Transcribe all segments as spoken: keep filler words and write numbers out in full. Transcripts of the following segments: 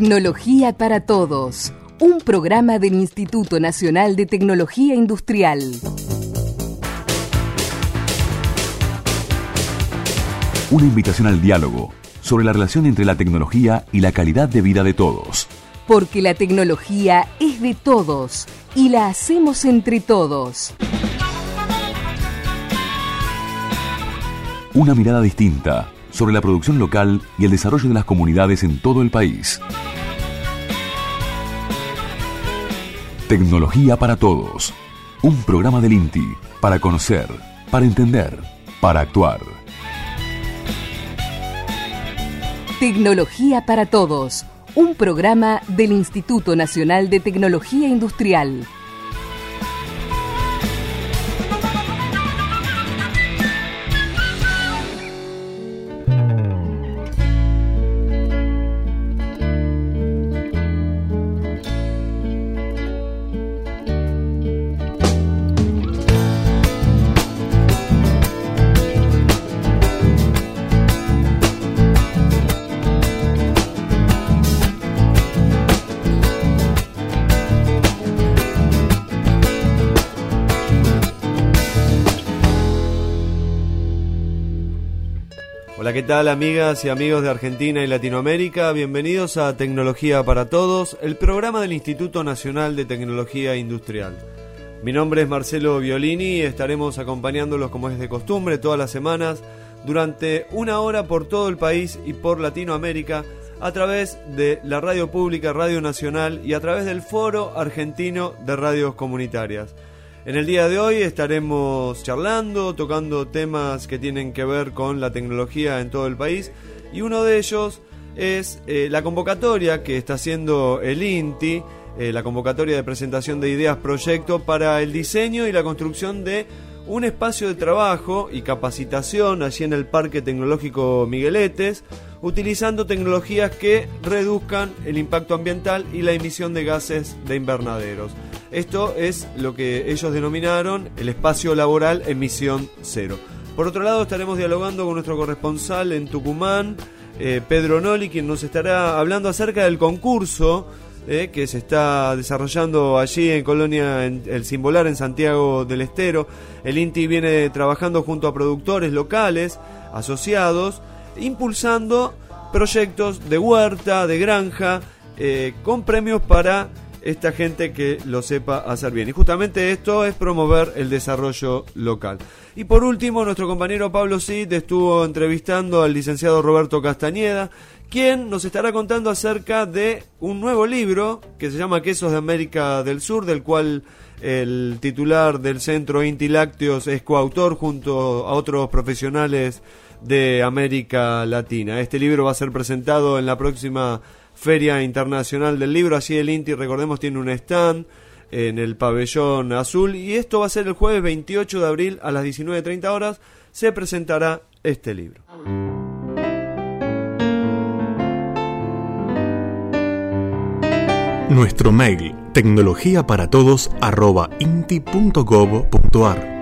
Tecnología para Todos, un programa del Instituto Nacional de Tecnología Industrial. Una invitación al diálogo sobre la relación entre la tecnología y la calidad de vida de todos. Porque la tecnología es de todos y la hacemos entre todos. Una mirada distinta sobre la producción local y el desarrollo de las comunidades en todo el país. Tecnología para Todos, un programa del INTI para conocer, para entender, para actuar. Tecnología para Todos, un programa del Instituto Nacional de Tecnología Industrial. Hola, ¿qué tal, amigas y amigos de Argentina y Latinoamérica? Bienvenidos a Tecnología para Todos, el programa del Instituto Nacional de Tecnología Industrial. Mi nombre es Marcelo Violini y estaremos acompañándolos como es de costumbre todas las semanas durante una hora por todo el país y por Latinoamérica a través de la radio pública, Radio Nacional y a través del Foro Argentino de Radios Comunitarias. En el día de hoy estaremos charlando, tocando temas que tienen que ver con la tecnología en todo el país, y uno de ellos es eh, la convocatoria que está haciendo el INTI, eh, la convocatoria de presentación de ideas proyecto para el diseño y la construcción de un espacio de trabajo y capacitación allí en el Parque Tecnológico Migueletes, utilizando tecnologías que reduzcan el impacto ambiental y la emisión de gases de invernaderos. Esto es lo que ellos denominaron el espacio laboral emisión cero. Por otro lado, estaremos dialogando con nuestro corresponsal en Tucumán, eh, Pedro Noli, quien nos estará hablando acerca del concurso eh, que se está desarrollando allí en Colonia en El Cimbolar, en Santiago del Estero. El INTI viene trabajando junto a productores locales, asociados, impulsando proyectos de huerta, de granja, eh, con premios para esta gente que lo sepa hacer bien. Y justamente esto es promover el desarrollo local. Y por último, nuestro compañero Pablo Cid estuvo entrevistando al licenciado Roberto Castañeda, quien nos estará contando acerca de un nuevo libro que se llama Quesos de América del Sur, del cual el titular del Centro INTI Lácteos es coautor junto a otros profesionales de América Latina. Este libro va a ser presentado en la próxima Feria Internacional del Libro. Así el INTI, recordemos, tiene un stand en el pabellón azul, y esto va a ser el jueves veintiocho de abril a las diecinueve treinta horas. Se presentará este libro. Nuestro mail, tecnologiaparatodos arroba inti punto gob punto ar.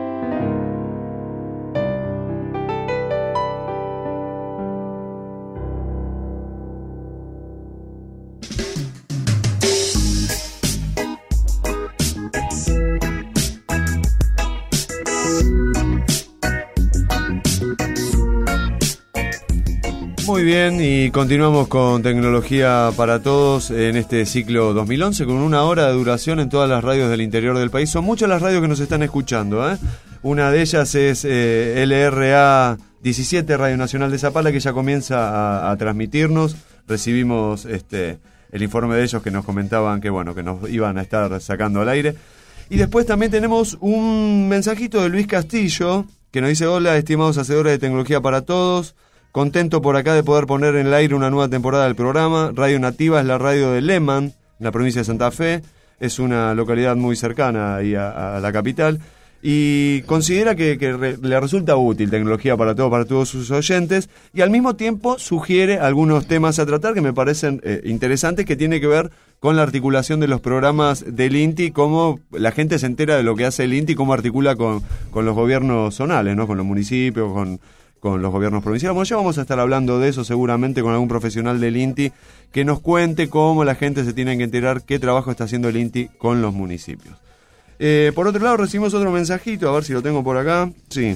Muy bien, y continuamos con Tecnología para Todos en este ciclo dos mil once con una hora de duración en todas las radios del interior del país. Son muchas las radios que nos están escuchando, ¿eh? Una de ellas es eh, L R A diecisiete, Radio Nacional de Zapala, que ya comienza a, a transmitirnos. Recibimos este el informe de ellos que nos comentaban que bueno que nos iban a estar sacando al aire. Y después también tenemos un mensajito de Luis Castillo que nos dice: hola, estimados hacedores de Tecnología para Todos. Contento por acá de poder poner en el aire una nueva temporada del programa. Radio Nativa es la radio de Lehmann, en la provincia de Santa Fe. Es una localidad muy cercana ahí a, a la capital. Y considera que, que re, le resulta útil Tecnología para Todos, para todos sus oyentes. Y al mismo tiempo sugiere algunos temas a tratar que me parecen eh, interesantes, que tiene que ver con la articulación de los programas del INTI, cómo la gente se entera de lo que hace el INTI, cómo articula con, con los gobiernos zonales, ¿no? Con los municipios, con... con los gobiernos provinciales. Bueno, ya vamos a estar hablando de eso seguramente con algún profesional del INTI que nos cuente cómo la gente se tiene que enterar qué trabajo está haciendo el INTI con los municipios. Eh, por otro lado, recibimos otro mensajito, a ver si lo tengo por acá, sí,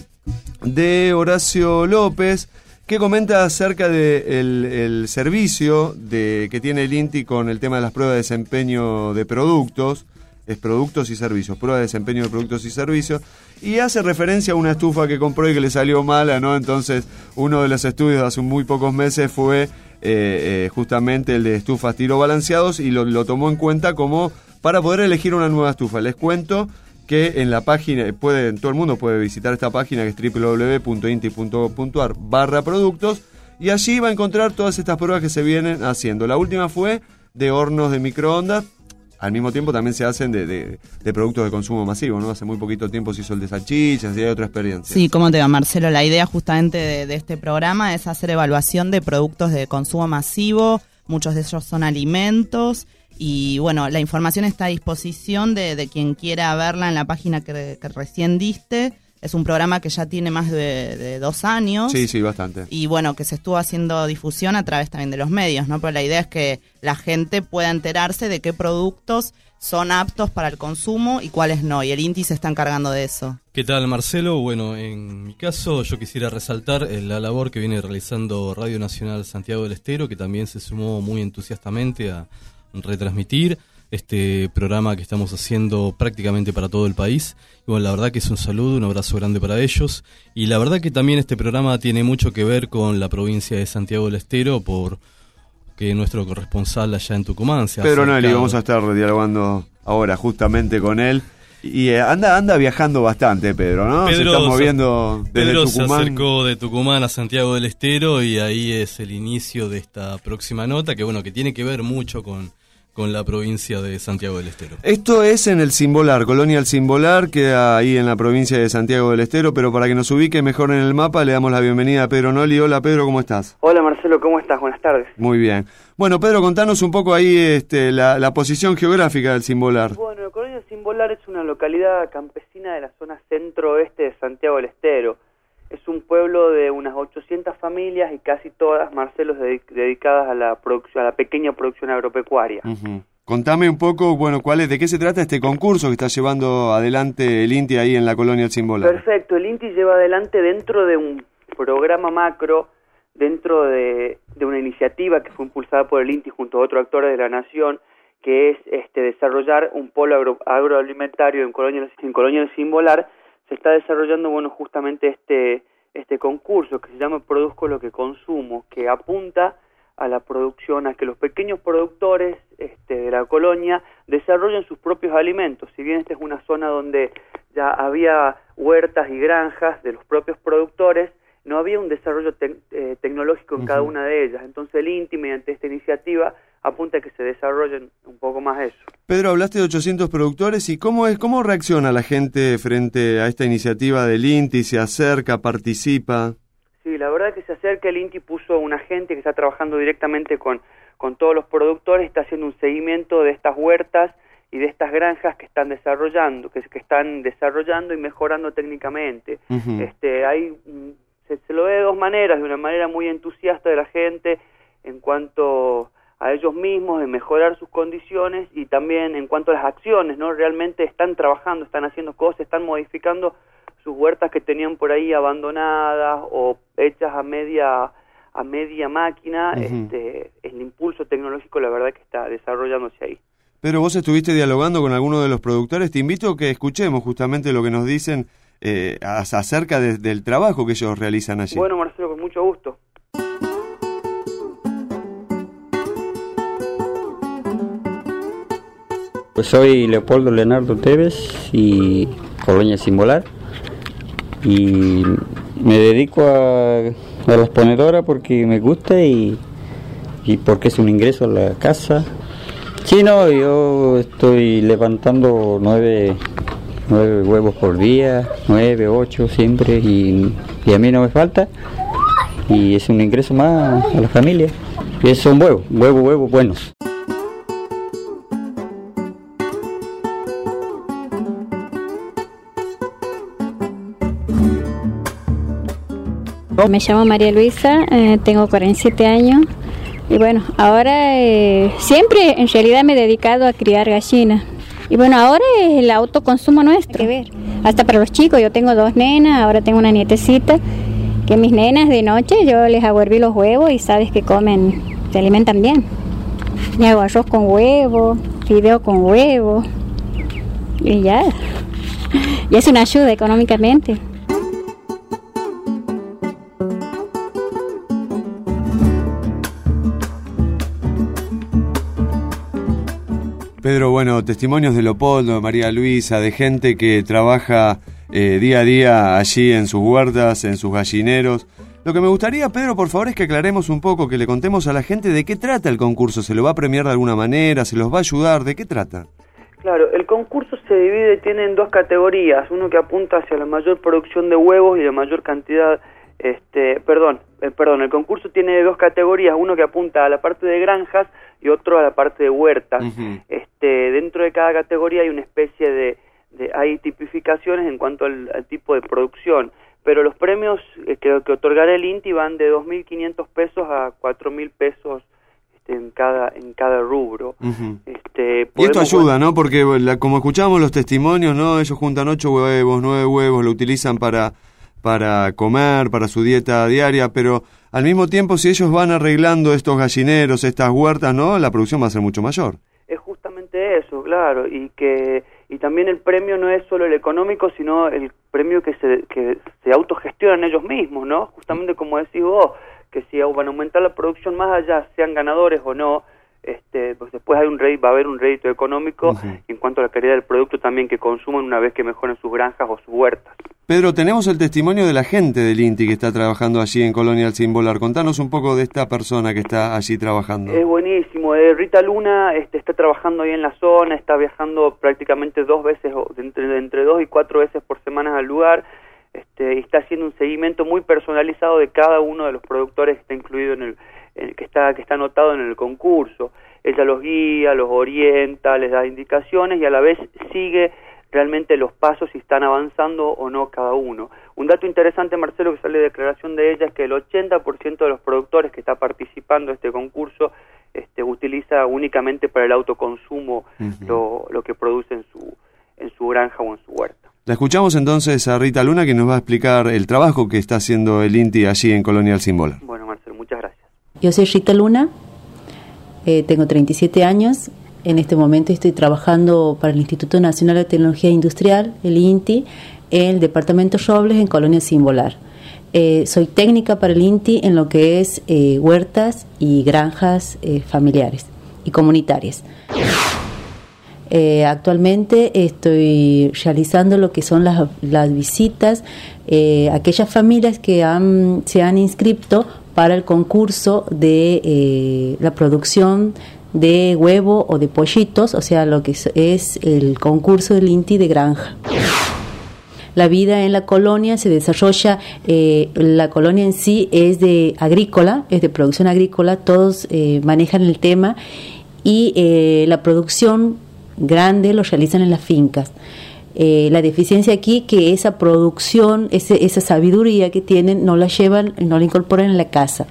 de Horacio López, que comenta acerca del el servicio de, que tiene el INTI con el tema de las pruebas de desempeño de productos, es productos y servicios, prueba de desempeño de productos y servicios, y hace referencia a una estufa que compró y que le salió mala, ¿no? Entonces, uno de los estudios de hace muy pocos meses fue eh, eh, justamente el de estufas tiro balanceados y lo, lo tomó en cuenta como para poder elegir una nueva estufa. Les cuento que en la página, puede, todo el mundo puede visitar esta página que es doble u doble u doble u punto inti punto gov punto ar barra productos, y allí va a encontrar todas estas pruebas que se vienen haciendo. La última fue de hornos de microondas. Al mismo tiempo también se hacen de, de, de productos de consumo masivo, ¿no? Hace muy poquito tiempo se hizo el de salchichas y hay otra experiencia. Sí, ¿cómo te va, Marcelo? La idea justamente de, de este programa es hacer evaluación de productos de consumo masivo, muchos de ellos son alimentos, y bueno, la información está a disposición de, de quien quiera verla en la página que, que recién diste. Es un programa que ya tiene más de, de dos años. Sí, sí, bastante. Y bueno, que se estuvo haciendo difusión a través también de los medios, ¿no? Pero la idea es que la gente pueda enterarse de qué productos son aptos para el consumo y cuáles no. Y el INTI se está encargando de eso. ¿Qué tal, Marcelo? Bueno, en mi caso yo quisiera resaltar la labor que viene realizando Radio Nacional Santiago del Estero, que también se sumó muy entusiastamente a retransmitir este programa que estamos haciendo prácticamente para todo el país. Y bueno, la verdad que es un saludo, un abrazo grande para ellos. Y la verdad que también este programa tiene mucho que ver con la provincia de Santiago del Estero, por que nuestro corresponsal allá en Tucumán se ha Pedro acercado. Nelly, vamos a estar dialogando ahora justamente con él. Y eh, anda anda viajando bastante, Pedro, ¿no? Pedro se está moviendo se, desde Pedro Tucumán. se acercó de Tucumán a Santiago del Estero y ahí es el inicio de esta próxima nota, que bueno, que tiene que ver mucho con con la provincia de Santiago del Estero. Esto es en el Cimbolar, Colonia El Cimbolar, queda ahí en la provincia de Santiago del Estero, pero para que nos ubique mejor en el mapa, le damos la bienvenida a Pedro Noli. Hola, Pedro, ¿cómo estás? Hola, Marcelo, ¿cómo estás? Buenas tardes. Muy bien. Bueno, Pedro, contanos un poco ahí este, la, la posición geográfica del Cimbolar. Bueno, Colonia El Cimbolar es una localidad campesina de la zona centro-oeste de Santiago del Estero. Es un pueblo de unas ochocientas familias y casi todas, Marcelo, dedic- dedicadas a la producción, a la pequeña producción agropecuaria. Uh-huh. Contame un poco, bueno, cuál es, de qué se trata este concurso que está llevando adelante el INTI ahí en la Colonia El Cimbolar. Perfecto, el INTI lleva adelante dentro de un programa macro, dentro de, de una iniciativa que fue impulsada por el INTI junto a otros actores de la nación, que es este desarrollar un polo agro, agroalimentario en Colonia, en Colonia El Cimbolar. Se está desarrollando, bueno, justamente este este concurso que se llama Produzco lo que consumo, que apunta a la producción, a que los pequeños productores este, de la colonia desarrollen sus propios alimentos. Si bien esta es una zona donde ya había huertas y granjas de los propios productores, no había un desarrollo te- eh, tecnológico en uh-huh. cada una de ellas. Entonces el INTI, mediante esta iniciativa, apunta a que se desarrollen un poco más eso. Pedro, hablaste de ochocientos productores, ¿y cómo es cómo reacciona la gente frente a esta iniciativa del INTI? ¿Se acerca, participa? Sí, la verdad es que se acerca. El INTI puso un agente que está trabajando directamente con, con todos los productores, está haciendo un seguimiento de estas huertas y de estas granjas que están desarrollando, que, que están desarrollando y mejorando técnicamente. Uh-huh. Este, hay se, se lo ve de dos maneras, de una manera muy entusiasta de la gente en cuanto a ellos mismos, de mejorar sus condiciones, y también en cuanto a las acciones, ¿no? Realmente están trabajando, están haciendo cosas, están modificando sus huertas que tenían por ahí abandonadas o hechas a media a media máquina. Uh-huh. este, el impulso tecnológico, la verdad que está desarrollándose ahí. Pero vos estuviste dialogando con alguno de los productores, te invito a que escuchemos justamente lo que nos dicen eh, acerca de, del trabajo que ellos realizan allí. Bueno, Marcelo, con mucho gusto. Pues soy Leopoldo Leonardo Tevez y Colonia Cimbolar, y me dedico a, a la exponedora porque me gusta y, y porque es un ingreso a la casa. Sí, no, yo estoy levantando nueve, nueve huevos por día, nueve, ocho siempre, y, y a mí no me falta, y es un ingreso más a la familia. Y son huevos, huevos, huevos buenos. Me llamo María Luisa, eh, tengo cuarenta y siete años y bueno, ahora eh, siempre en realidad me he dedicado a criar gallinas. Y bueno, ahora es el autoconsumo nuestro, que ver. Hasta para los chicos, yo tengo dos nenas, ahora tengo una nietecita, que mis nenas de noche yo les hago hervir los huevos y sabes que comen, se alimentan bien. Le hago arroz con huevo, fideo con huevo y ya. Y es una ayuda económicamente. Pedro, bueno, testimonios de Leopoldo, de María Luisa, de gente que trabaja eh, día a día allí en sus huertas, en sus gallineros. Lo que me gustaría, Pedro, por favor, es que aclaremos un poco, que le contemos a la gente de qué trata el concurso. ¿Se lo va a premiar de alguna manera? ¿Se los va a ayudar? ¿De qué trata? Claro, el concurso se divide, tiene en dos categorías, uno que apunta hacia la mayor producción de huevos y la mayor cantidad, este, perdón, eh, perdón, el concurso tiene dos categorías, uno que apunta a la parte de granjas y otro a la parte de huertas. Uh-huh. Este, dentro de cada categoría hay una especie de, de hay tipificaciones en cuanto al, al tipo de producción, pero los premios eh, que, que otorgará el INTI van de dos mil quinientos pesos a cuatro mil pesos en cada en cada rubro. Uh-huh. Este, y esto ayuda, ¿no? Porque la, como escuchamos los testimonios, ¿no? Ellos juntan ocho huevos, nueve huevos, lo utilizan para para comer, para su dieta diaria, pero al mismo tiempo, si ellos van arreglando estos gallineros, estas huertas, ¿no? La producción va a ser mucho mayor. Es justamente eso, claro, y que y también el premio no es solo el económico, sino el premio que se que se autogestionan ellos mismos, ¿no? Justamente como decís vos, que si van a aumentar la producción más allá, sean ganadores o no, este, pues después hay un rédito, va a haber un rédito económico. Uh-huh. En cuanto a la calidad del producto también que consumen una vez que mejoren sus granjas o sus huertas. Pedro, tenemos el testimonio de la gente del INTI que está trabajando allí en Colonia El Cimbolar. Contanos un poco de esta persona que está allí trabajando. Es buenísimo. Eh, Rita Luna este, está trabajando ahí en la zona, está viajando prácticamente dos veces, entre, entre dos y cuatro veces por semana al lugar. Este, y está haciendo un seguimiento muy personalizado de cada uno de los productores que está incluido en el, en el que está que está anotado en el concurso. Ella los guía, los orienta, les da indicaciones y a la vez sigue realmente los pasos si están avanzando o no cada uno. Un dato interesante, Marcelo, que sale de declaración de ella, es que el ochenta por ciento de los productores que está participando en este concurso este, utiliza únicamente para el autoconsumo uh-huh. lo, lo que produce en su, en su granja o en su huerta. La escuchamos entonces a Rita Luna, que nos va a explicar el trabajo que está haciendo el INTI allí en Colonia El Cimbolar. Bueno, Marcelo, muchas gracias. Yo soy Rita Luna, eh, tengo treinta y siete años. En este momento estoy trabajando para el Instituto Nacional de Tecnología Industrial, el INTI, en el departamento Robles, en Colonia El Cimbolar. Eh, soy técnica para el INTI en lo que es eh, huertas y granjas eh, familiares y comunitarias. Eh, actualmente estoy realizando lo que son las, las visitas eh, a aquellas familias que han, se han inscrito para el concurso de eh, la producción de huevo o de pollitos, o sea, lo que es, es el concurso del INTI de granja. La vida en la colonia se desarrolla, eh, la colonia en sí es de agrícola, es de producción agrícola, todos eh, manejan el tema y eh, la producción grande lo realizan en las fincas. Eh, la deficiencia aquí que esa producción, ese, esa sabiduría que tienen, no la llevan, no la incorporan en la casa.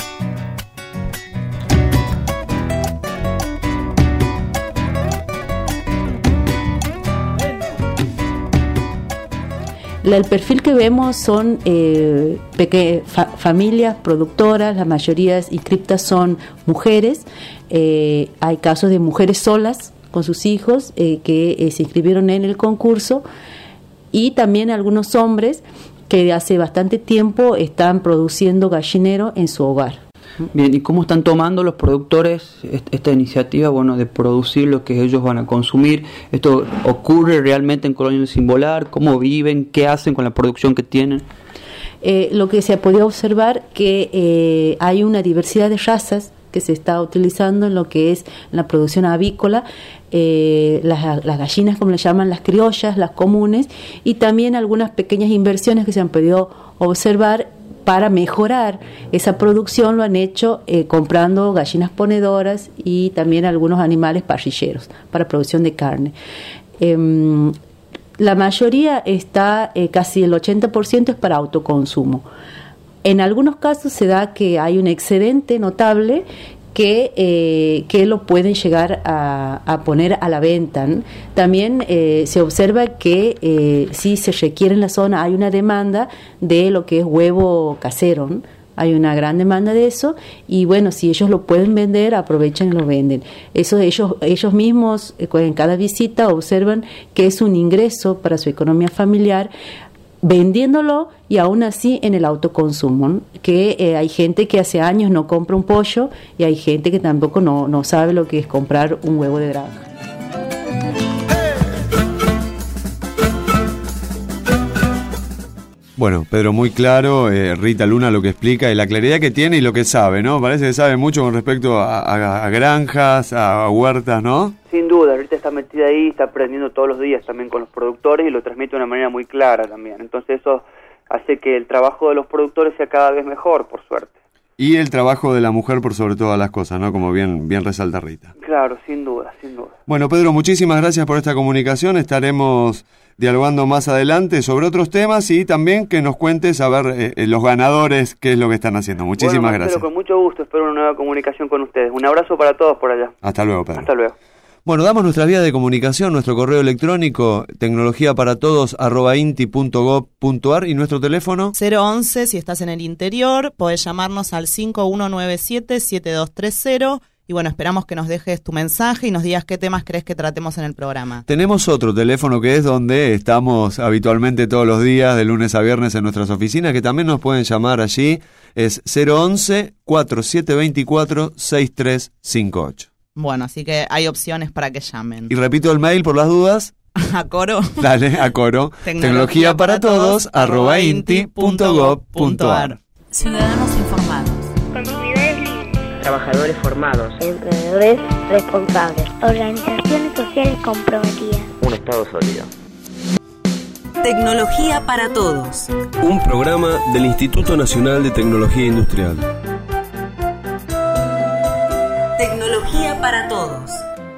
El perfil que vemos son eh, peque- fa- familias productoras, la mayoría inscriptas son mujeres, eh, hay casos de mujeres solas con sus hijos eh, que eh, se inscribieron en el concurso y también algunos hombres que hace bastante tiempo están produciendo gallinero en su hogar. Bien, ¿y cómo están tomando los productores esta iniciativa, bueno, de producir lo que ellos van a consumir? ¿Esto ocurre realmente en Colonia El Cimbolar? ¿Cómo viven? ¿Qué hacen con la producción que tienen? Eh, lo que se ha podido observar que eh, hay una diversidad de razas que se está utilizando en lo que es la producción avícola, eh, las, las gallinas, como le llaman, las criollas, las comunes, y también algunas pequeñas inversiones que se han podido observar para mejorar esa producción. Lo han hecho eh, comprando gallinas ponedoras y también algunos animales parrilleros para producción de carne. Eh, la mayoría está, eh, casi el ochenta por ciento es para autoconsumo. En algunos casos se da que hay un excedente notable que, eh, que lo pueden llegar a, a poner a la venta, ¿no? También eh, se observa que eh, si se requiere en la zona, hay una demanda de lo que es huevo casero, ¿no? Hay una gran demanda de eso y bueno, si ellos lo pueden vender, aprovechan y lo venden. Eso ellos, ellos mismos eh, en cada visita observan que es un ingreso para su economía familiar, vendiéndolo y aún así en el autoconsumo, ¿no? Que eh, hay gente que hace años no compra un pollo y hay gente que tampoco no, no sabe lo que es comprar un huevo de granja. Bueno, Pedro, muy claro, eh, Rita Luna lo que explica y la claridad que tiene y lo que sabe, ¿no? Parece que sabe mucho con respecto a, a, a granjas, a, a huertas, ¿no? Sin duda, Rita está metida ahí, está aprendiendo todos los días también con los productores y lo transmite de una manera muy clara también. Entonces eso hace que el trabajo de los productores sea cada vez mejor, por suerte. Y el trabajo de la mujer por sobre todas las cosas, ¿no? Como bien, bien resalta Rita. Claro, sin duda, sin duda. Bueno, Pedro, muchísimas gracias por esta comunicación. Estaremos dialogando más adelante sobre otros temas y también que nos cuentes a ver eh, los ganadores, qué es lo que están haciendo. Muchísimas bueno, gracias. Con mucho gusto, espero una nueva comunicación con ustedes. Un abrazo para todos por allá. Hasta luego, Pedro. Hasta luego. Bueno, damos nuestras vías de comunicación, nuestro correo electrónico tecnología para todos arroba inti punto gob punto ar y nuestro teléfono cero once si estás en el interior, podés llamarnos al cinco uno nueve siete siete dos tres cero y bueno, esperamos que nos dejes tu mensaje y nos digas qué temas crees que tratemos en el programa. Tenemos otro teléfono que es donde estamos habitualmente todos los días, de lunes a viernes en nuestras oficinas, que también nos pueden llamar allí, es cero once cuatro siete veinticuatro sesenta y tres cincuenta y ocho. Bueno, así que hay opciones para que llamen. Y repito el mail por las dudas. A coro. Dale, a coro. Tecnología para todos, arroba inti punto gob punto ar. Ciudadanos informados. Consumidores libres. Trabajadores formados. Emprendedores responsables. Organizaciones sociales comprometidas. Un Estado sólido. Tecnología para todos. Un programa del Instituto Nacional de Tecnología Industrial. Tecnología para todos.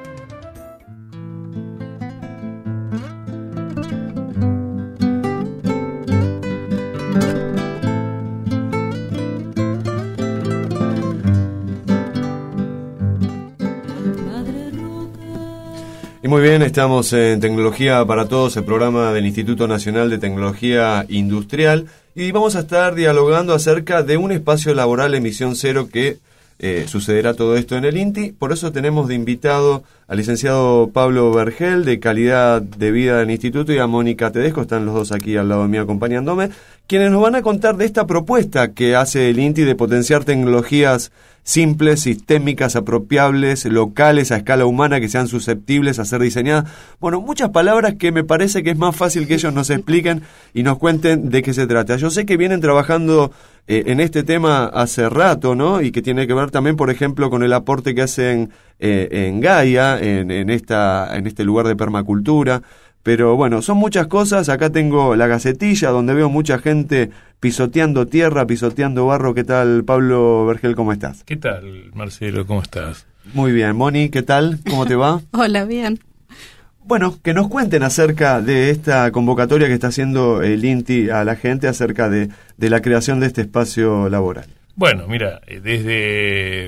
Y muy bien, estamos en Tecnología para Todos, el programa del Instituto Nacional de Tecnología Industrial, y vamos a estar dialogando acerca de un espacio laboral emisión cero que eh, sucederá todo esto en el INTI. Por eso tenemos de invitado al licenciado Pablo Vergel, de Calidad de Vida del Instituto, y a Mónica Tedesco, están los dos aquí al lado mío acompañándome, quienes nos van a contar de esta propuesta que hace el INTI de potenciar tecnologías simples, sistémicas, apropiables, locales, a escala humana, que sean susceptibles a ser diseñadas. Bueno, muchas palabras que me parece que es más fácil que ellos nos expliquen y nos cuenten de qué se trata. Yo sé que vienen trabajando eh, en este tema hace rato, ¿no? Y que tiene que ver también, por ejemplo, con el aporte que hacen eh, en Gaia, en, en, esta, en este lugar de permacultura. Pero bueno, son muchas cosas. Acá tengo la gacetilla donde veo mucha gente pisoteando tierra, pisoteando barro. ¿Qué tal, Pablo Vergel? ¿Cómo estás? ¿Qué tal, Marcelo? ¿Cómo estás? Muy bien. Moni, ¿qué tal? ¿Cómo te va? Hola, bien. Bueno, que nos cuenten acerca de esta convocatoria que está haciendo el INTI a la gente acerca de, de la creación de este espacio laboral. Bueno, mira, desde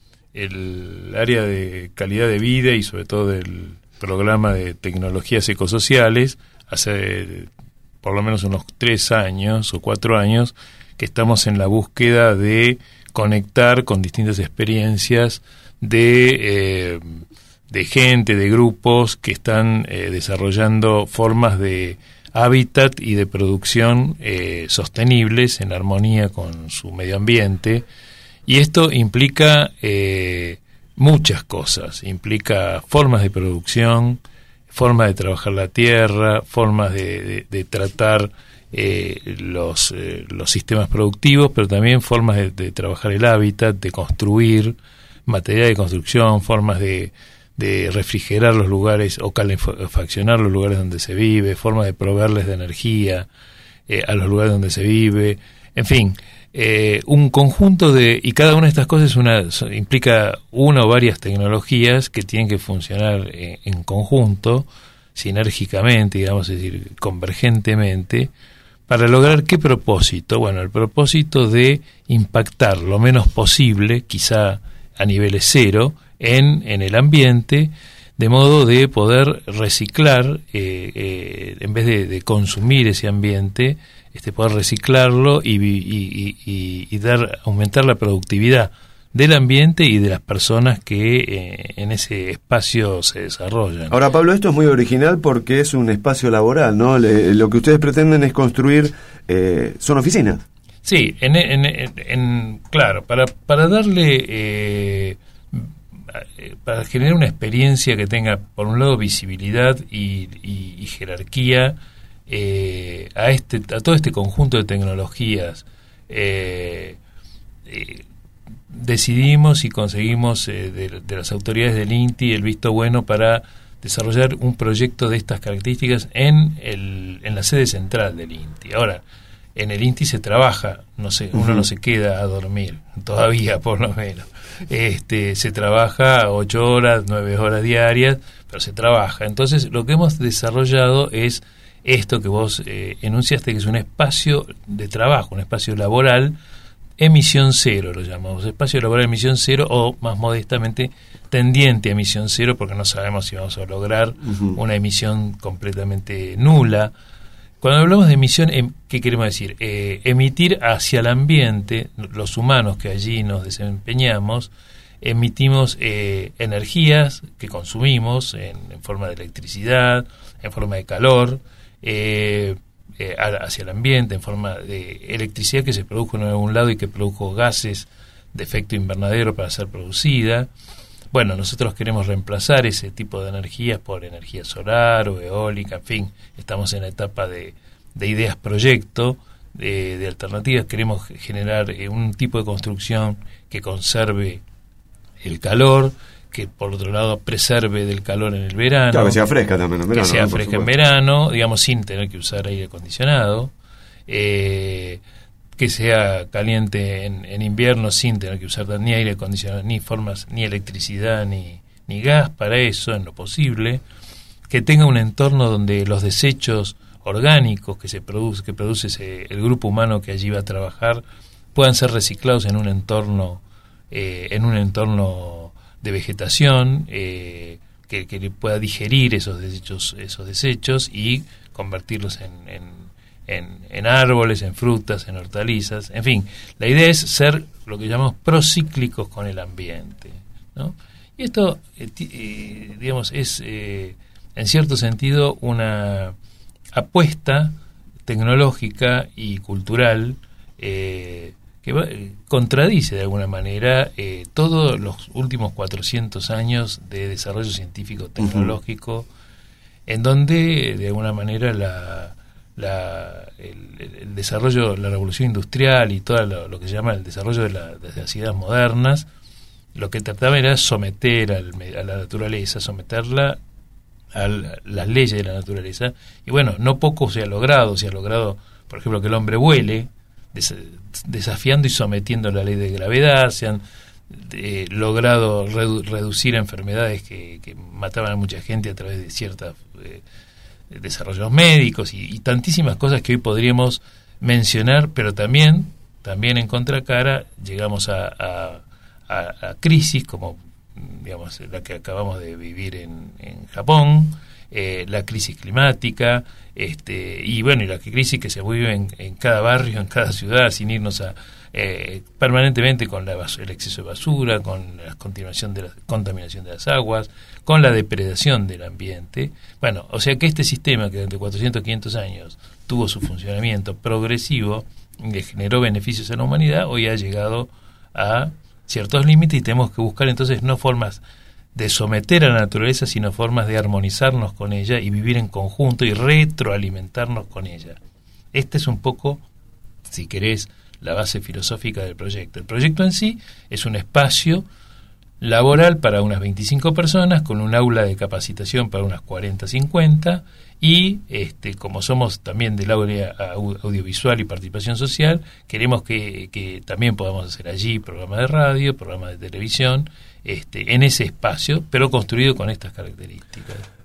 el área de calidad de vida y sobre todo del programa de tecnologías ecosociales, hace por lo menos unos tres años o cuatro años que estamos en la búsqueda de conectar con distintas experiencias de, eh, de gente, de grupos que están eh, desarrollando formas de hábitat y de producción eh, sostenibles en armonía con su medio ambiente, y esto implica eh, muchas cosas, implica formas de producción, formas de trabajar la tierra, formas de, de, de tratar eh, los, eh, los sistemas productivos, pero también formas de, de trabajar el hábitat, de construir material de construcción, formas de, de refrigerar los lugares o calefaccionar los lugares donde se vive, formas de proveerles de energía eh, a los lugares donde se vive, en fin. Eh, un conjunto de, y cada una de estas cosas una, implica una o varias tecnologías que tienen que funcionar en, en conjunto, sinérgicamente, digamos, es decir, convergentemente, ¿Para lograr qué propósito? Bueno, el propósito de impactar lo menos posible, quizá a niveles cero, en, en el ambiente, de modo de poder reciclar, eh, eh, en vez de, de consumir ese ambiente, este, poder reciclarlo y, y, y, y dar, aumentar la productividad del ambiente y de las personas que eh, en ese espacio se desarrollan. Ahora, Pablo, esto es muy original porque es un espacio laboral, ¿no? Le, lo que ustedes pretenden es construir, eh, son oficinas. Sí, en, en, en, en claro, para, para darle, eh, para generar una experiencia que tenga, por un lado, visibilidad y, y, y jerarquía eh, a, este, a todo este conjunto de tecnologías, eh, eh, decidimos y conseguimos eh, de, de las autoridades del INTI el visto bueno para desarrollar un proyecto de estas características en, el, en la sede central del INTI. Ahora, en el INTI se trabaja, no sé, uno uh-huh. no se queda a dormir, todavía por lo menos. Este, se trabaja ocho horas, nueve horas diarias, pero se trabaja. Entonces, lo que hemos desarrollado es esto que vos eh, enunciaste, que es un espacio de trabajo, un espacio laboral, emisión cero lo llamamos, espacio laboral emisión cero, o más modestamente tendiente a emisión cero, porque no sabemos si vamos a lograr uh-huh. una emisión completamente nula. Cuando hablamos de emisión, ¿qué queremos decir? Eh, emitir hacia el ambiente, los humanos que allí nos desempeñamos, emitimos eh, energías que consumimos en, en forma de electricidad, en forma de calor, eh, Eh, hacia el ambiente, en forma de electricidad que se produjo en algún lado y que produjo gases de efecto invernadero para ser producida. Bueno, nosotros queremos reemplazar ese tipo de energías por energía solar o eólica, en fin, estamos en la etapa de, de ideas proyecto, de, de alternativas. Queremos generar eh, un tipo de construcción que conserve el calor, que por otro lado preserve del calor en el verano. Claro, que sea fresca también en verano. Que sea ¿no? fresca en verano, digamos, sin tener que usar aire acondicionado. Eh, que sea caliente en, en invierno sin tener que usar ni aire acondicionado, ni formas, ni electricidad, ni, ni gas para eso, en lo posible. Que tenga un entorno donde los desechos orgánicos que se produce, que produce ese, el grupo humano que allí va a trabajar puedan ser reciclados en un entorno, eh, en un entorno de vegetación eh, que, que pueda digerir esos desechos esos desechos y convertirlos en, en, en, en árboles, en frutas, en hortalizas, en fin, la idea es ser lo que llamamos procíclicos con el ambiente, ¿no? Y esto eh, eh, digamos es eh, en cierto sentido una apuesta tecnológica y cultural eh, que va, eh, contradice de alguna manera eh, todos los últimos cuatrocientos años de desarrollo científico tecnológico, uh-huh. en donde de alguna manera la, la el, el desarrollo, la revolución industrial y todo lo, lo que se llama el desarrollo de, la, de las ideas modernas, lo que trataba era someter al, a la naturaleza, someterla a las leyes de la naturaleza, y bueno, no poco se ha logrado, se ha logrado, por ejemplo, que el hombre vuele, des, desafiando y sometiendo la ley de gravedad, se han eh, logrado redu, reducir enfermedades que, que mataban a mucha gente a través de ciertos eh, desarrollos médicos y, y tantísimas cosas que hoy podríamos mencionar, pero también, también en contracara llegamos a, a, a, a crisis como digamos la que acabamos de vivir en, en Japón, eh, la crisis climática, este y bueno y la crisis que se vive en, en cada barrio, en cada ciudad, sin irnos a eh, permanentemente con la basura, el exceso de basura, con la continuación de la contaminación de las aguas, con la depredación del ambiente. Bueno, o sea que este sistema que durante cuatrocientos, quinientos años tuvo su funcionamiento progresivo y le generó beneficios a la humanidad, hoy ha llegado a ciertos límites y tenemos que buscar entonces no formas de someter a la naturaleza, sino formas de armonizarnos con ella y vivir en conjunto y retroalimentarnos con ella. Este es un poco, si querés, la base filosófica del proyecto. El proyecto en sí es un espacio laboral para unas veinticinco personas, con un aula de capacitación para unas cuarenta, cincuenta, y este, como somos también del área audiovisual y participación social, queremos que, que también podamos hacer allí programas de radio, programas de televisión, este, en ese espacio, pero construido con estas características.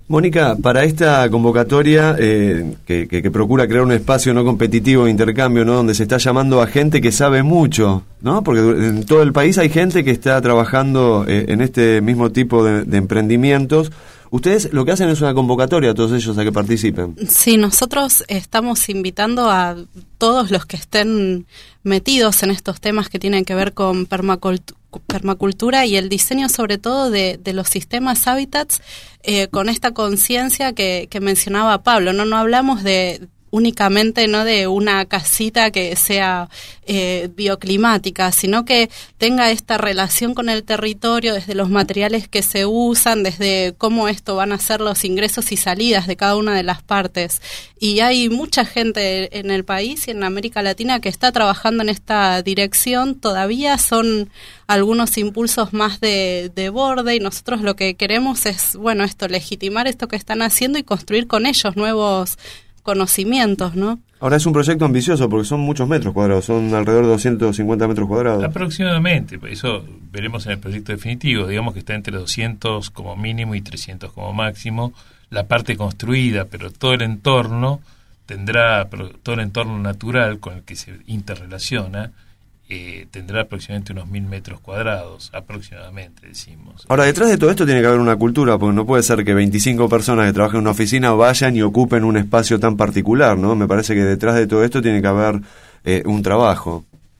Mónica, para esta convocatoria eh, que, que, que procura crear un espacio no competitivo de intercambio, ¿no? Donde se está llamando a gente que sabe mucho, ¿no? Porque en todo el país hay gente que está trabajando eh, en este mismo tipo de, de emprendimientos. Ustedes lo que hacen es una convocatoria a todos ellos a que participen. Sí, nosotros estamos invitando a todos los que estén metidos en estos temas que tienen que ver con permacultura permacultura y el diseño sobre todo de, de los sistemas hábitats eh, con esta conciencia que, que mencionaba Pablo, no no hablamos de únicamente no de una casita que sea eh, bioclimática, sino que tenga esta relación con el territorio desde los materiales que se usan, desde cómo esto van a ser los ingresos y salidas de cada una de las partes. Y hay mucha gente en el país y en América Latina que está trabajando en esta dirección. Todavía son algunos impulsos más de, de borde y nosotros lo que queremos es, bueno, esto, legitimar esto que están haciendo y construir con ellos nuevos conocimientos, ¿no? Ahora es un proyecto ambicioso porque son muchos metros cuadrados, son alrededor de doscientos cincuenta metros cuadrados. Aproximadamente, eso veremos en el proyecto definitivo, digamos que está entre doscientos como mínimo y trescientos como máximo, la parte construida, pero todo el entorno tendrá, todo el entorno natural con el que se interrelaciona, Eh, tendrá aproximadamente unos mil metros cuadrados, aproximadamente decimos. Ahora, detrás de todo esto tiene que haber una cultura, porque no puede ser que veinticinco personas que trabajan en una oficina vayan y ocupen un espacio tan particular, ¿no? Me parece que detrás de todo esto tiene que haber eh, un trabajo.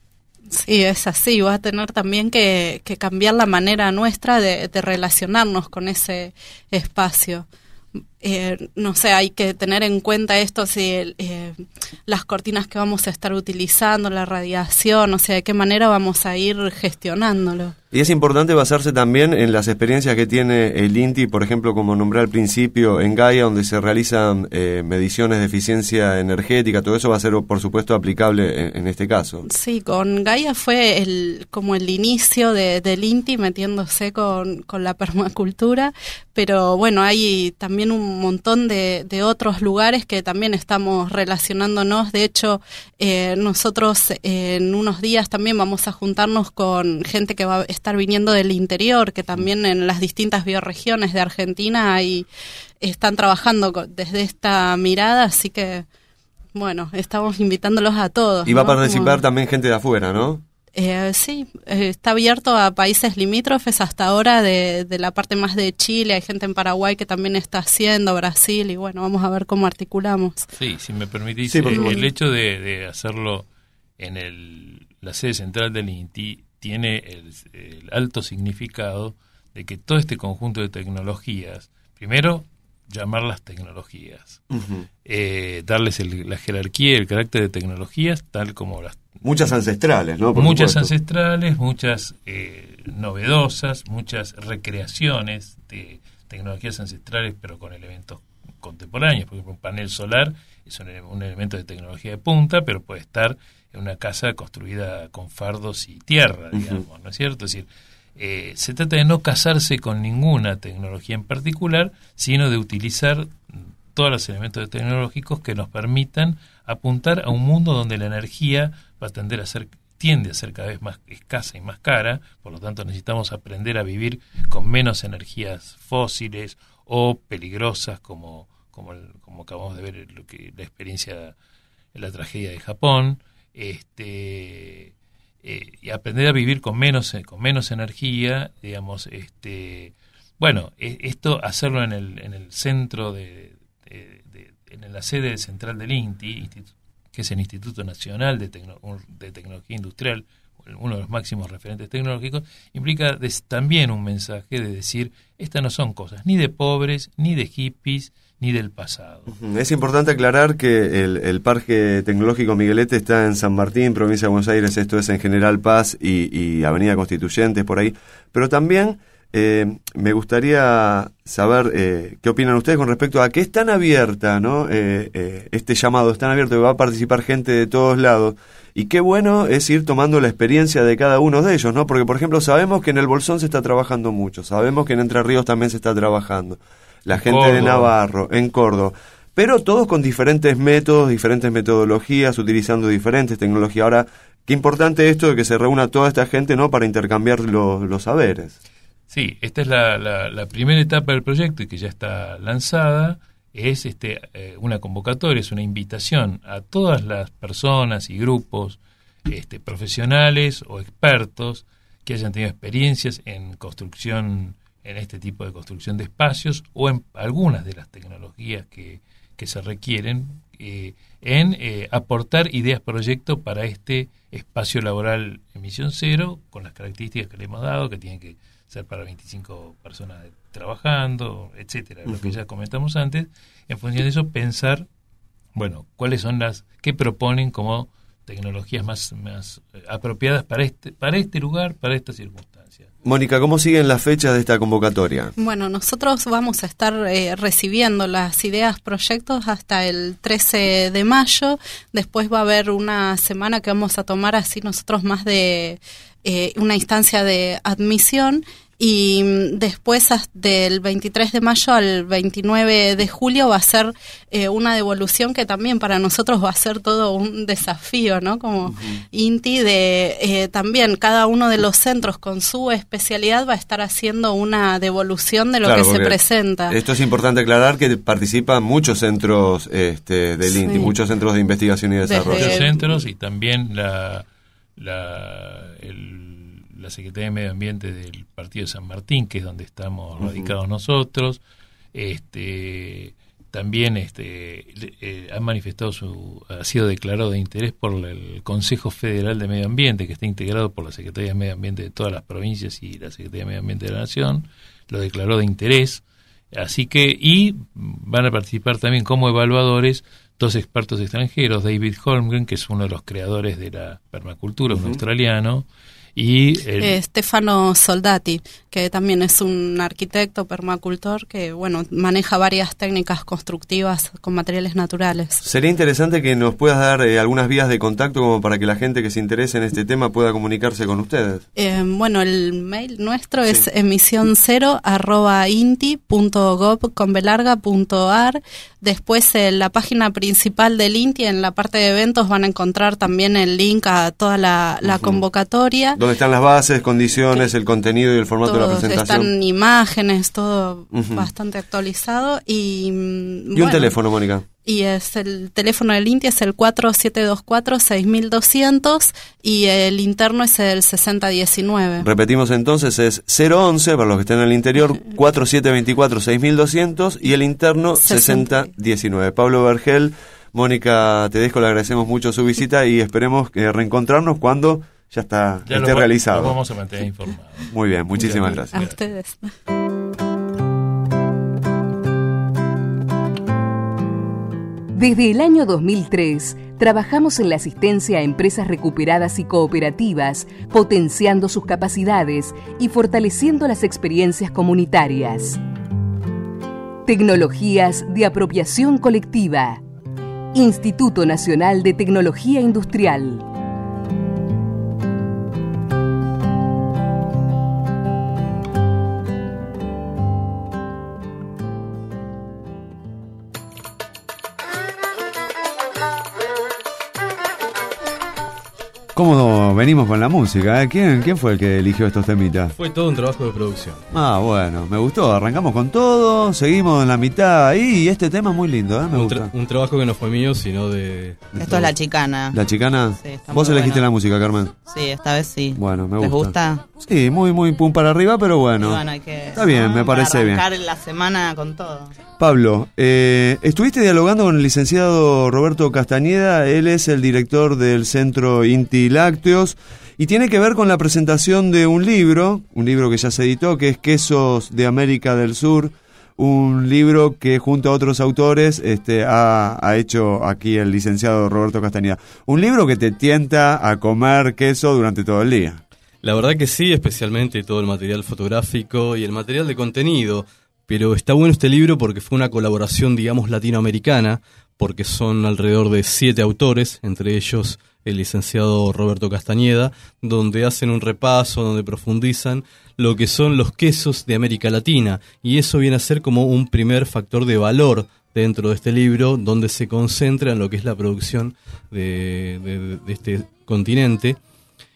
Sí, es así, va a tener también que, que cambiar la manera nuestra de, de relacionarnos con ese espacio. Eh, no sé, hay que tener en cuenta esto, si eh, las cortinas que vamos a estar utilizando, la radiación, o sea, de qué manera vamos a ir gestionándolo. Y es importante basarse también en las experiencias que tiene el INTI, por ejemplo, como nombré al principio, en Gaia, donde se realizan eh, mediciones de eficiencia energética. Todo eso va a ser, por supuesto, aplicable en, en este caso. Sí, con Gaia fue el como el inicio de, del INTI metiéndose con, con la permacultura, pero bueno, hay también un montón de, de otros lugares que también estamos relacionándonos. De hecho, eh, nosotros eh, en unos días también vamos a juntarnos con gente que va a estar viniendo del interior, que también en las distintas bioregiones de Argentina hay, están trabajando con, desde esta mirada, así que bueno, estamos invitándolos a todos. Y va ¿no? a participar Como, también gente de afuera, ¿no? Eh, sí, eh, está abierto a países limítrofes hasta ahora, de, de la parte más de Chile, hay gente en Paraguay que también está haciendo, Brasil, y bueno, vamos a ver cómo articulamos. Sí, si me permitís, sí, el, el hecho de, de hacerlo en el, la sede central del INTI tiene el, el alto significado de que todo este conjunto de tecnologías, primero, llamarlas tecnologías, uh-huh. eh, darles el, la jerarquía y el carácter de tecnologías tal como las... Muchas ancestrales, ¿no? Por muchas supuesto. ancestrales, muchas eh, novedosas, muchas recreaciones de tecnologías ancestrales, pero con elementos contemporáneos. Por ejemplo, un panel solar es un, un elemento de tecnología de punta, pero puede estar en una casa construida con fardos y tierra, digamos, uh-huh. ¿no es cierto? Es decir, eh, se trata de no casarse con ninguna tecnología en particular, sino de utilizar todos los elementos tecnológicos que nos permitan apuntar a un mundo donde la energía va a tender a ser, tiende a ser cada vez más escasa y más cara, por lo tanto necesitamos aprender a vivir con menos energías fósiles o peligrosas como, como, el, como acabamos de ver lo que, la experiencia, la tragedia de Japón, este eh, y aprender a vivir con menos con menos energía, digamos, este bueno, eh, esto hacerlo en el en el centro de, de, de en la sede central del INTI, que es el Instituto Nacional de, Tecno, de Tecnología Industrial, uno de los máximos referentes tecnológicos, implica des, también un mensaje de decir, estas no son cosas ni de pobres, ni de hippies, ni del pasado. Es importante aclarar que el, el Parque Tecnológico Miguelete está en San Martín, provincia de Buenos Aires, esto es en General Paz y, y Avenida Constituyentes, por ahí, pero también eh, me gustaría saber eh, qué opinan ustedes con respecto a que es tan abierta, ¿no? Eh, eh, este llamado es tan abierto que va a participar gente de todos lados, y qué bueno es ir tomando la experiencia de cada uno de ellos, ¿no? Porque, por ejemplo, sabemos que en el Bolsón se está trabajando mucho, sabemos que en Entre Ríos también se está trabajando, la gente Córdoba. de Navarro, en Córdoba, pero todos con diferentes métodos, diferentes metodologías, utilizando diferentes tecnologías. Ahora, qué importante esto de que se reúna toda esta gente, ¿no?, para intercambiar lo, los saberes. Sí, esta es la, la, la primera etapa del proyecto y que ya está lanzada. Es este, eh, una convocatoria, es una invitación a todas las personas y grupos este, profesionales o expertos que hayan tenido experiencias en construcción, en este tipo de construcción de espacios o en algunas de las tecnologías que, que se requieren, eh, en eh, aportar ideas proyectos para este espacio laboral emisión cero, con las características que le hemos dado, que tienen que ser para veinticinco personas trabajando, etcétera, uh-huh. Lo que ya comentamos antes. En función de eso, pensar, bueno, cuáles son las, qué proponen como tecnologías más, más apropiadas para este, para este lugar, para esta circunstancia. Mónica, ¿cómo siguen las fechas de esta convocatoria? Bueno, nosotros vamos a estar eh, recibiendo las ideas, proyectos hasta el trece de mayo. Después va a haber una semana que vamos a tomar así nosotros más de eh, una instancia de admisión. Y después del veintitrés de mayo al veintinueve de julio va a ser eh, una devolución que también para nosotros va a ser todo un desafío, ¿no? Como uh-huh. INTI, de eh, también cada uno de los centros con su especialidad va a estar haciendo una devolución de lo claro, que se presenta. Esto es importante aclarar que participan muchos centros este, del sí. INTI, muchos centros de investigación y desarrollo. Muchos centros y también la, la el la Secretaría de Medio Ambiente del Partido de San Martín, que es donde estamos uh-huh. radicados nosotros, este también este eh, ha manifestado su, ha sido declarado de interés por el Consejo Federal de Medio Ambiente, que está integrado por la Secretaría de Medio Ambiente de todas las provincias y la Secretaría de Medio Ambiente de la Nación, lo declaró de interés, así que, y van a participar también como evaluadores dos expertos extranjeros, David Holmgren, que es uno de los creadores de la permacultura, uh-huh. un australiano, y el... eh, Stefano Soldati, que también es un arquitecto permacultor que bueno maneja varias técnicas constructivas con materiales naturales. Sería interesante que nos puedas dar eh, algunas vías de contacto como para que la gente que se interese en este tema pueda comunicarse con ustedes. Eh, bueno, el mail nuestro sí. es emisión cero arroba inti punto gob con belarga punto ar. Después en la página principal del INTI, en la parte de eventos, van a encontrar también el link a toda la, la uh-huh. convocatoria. ¿Dónde están las bases, condiciones, el contenido y el formato de la presentación? Están imágenes, todo uh-huh. bastante actualizado. Y, ¿Y bueno, un teléfono, Mónica? Y es el teléfono del INTI es el cuatro siete dos cuatro seis dos cero cero y el interno es el sesenta diecinueve. Repetimos entonces, es cero once para los que estén en el interior, cuatro siete dos cuatro seis dos cero cero y el interno sesenta diecinueve. Pablo Vergel, Mónica Tedesco, le agradecemos mucho su visita y esperemos que reencontrarnos cuando ya está ya esté lo, realizado. Lo vamos a mantener informado. Muy bien, muchísimas Muchas gracias. A ustedes. Desde el año dos mil tres, trabajamos en la asistencia a empresas recuperadas y cooperativas, potenciando sus capacidades y fortaleciendo las experiencias comunitarias. Tecnologías de apropiación colectiva. Instituto Nacional de Tecnología Industrial. ¿Cómo venimos con la música? ¿eh? ¿Quién, ¿Quién fue el que eligió estos temitas? Fue todo un trabajo de producción. Ah, bueno, me gustó. Arrancamos con todo, seguimos en la mitad ahí y este tema es muy lindo, ¿eh? Me un, gusta. tra- un trabajo que no fue mío, sino de... de Esto es La Chicana. ¿La Chicana? Sí, está ¿Vos muy elegiste bueno. la música, Carmen? Sí, esta vez sí. Bueno, me ¿Les gusta. gusta? Sí, muy, muy pum para arriba, pero bueno. Y bueno, hay que, está bien, me parece bien. arrancar la semana con todo. Pablo, eh, estuviste dialogando con el licenciado Roberto Castañeda, él es el director del Centro INTI Lácteos, y tiene que ver con la presentación de un libro, un libro que ya se editó, que es Quesos de América del Sur, un libro que junto a otros autores este, ha, ha hecho aquí el licenciado Roberto Castañeda. Un libro que te tienta a comer queso durante todo el día. La verdad que sí, especialmente todo el material fotográfico y el material de contenido. Pero está bueno este libro porque fue una colaboración, digamos, latinoamericana, porque son alrededor de siete autores, entre ellos el licenciado Roberto Castañeda, donde hacen un repaso, donde profundizan lo que son los quesos de América Latina, y eso viene a ser como un primer factor de valor dentro de este libro, donde se concentra en lo que es la producción de, de, de este continente.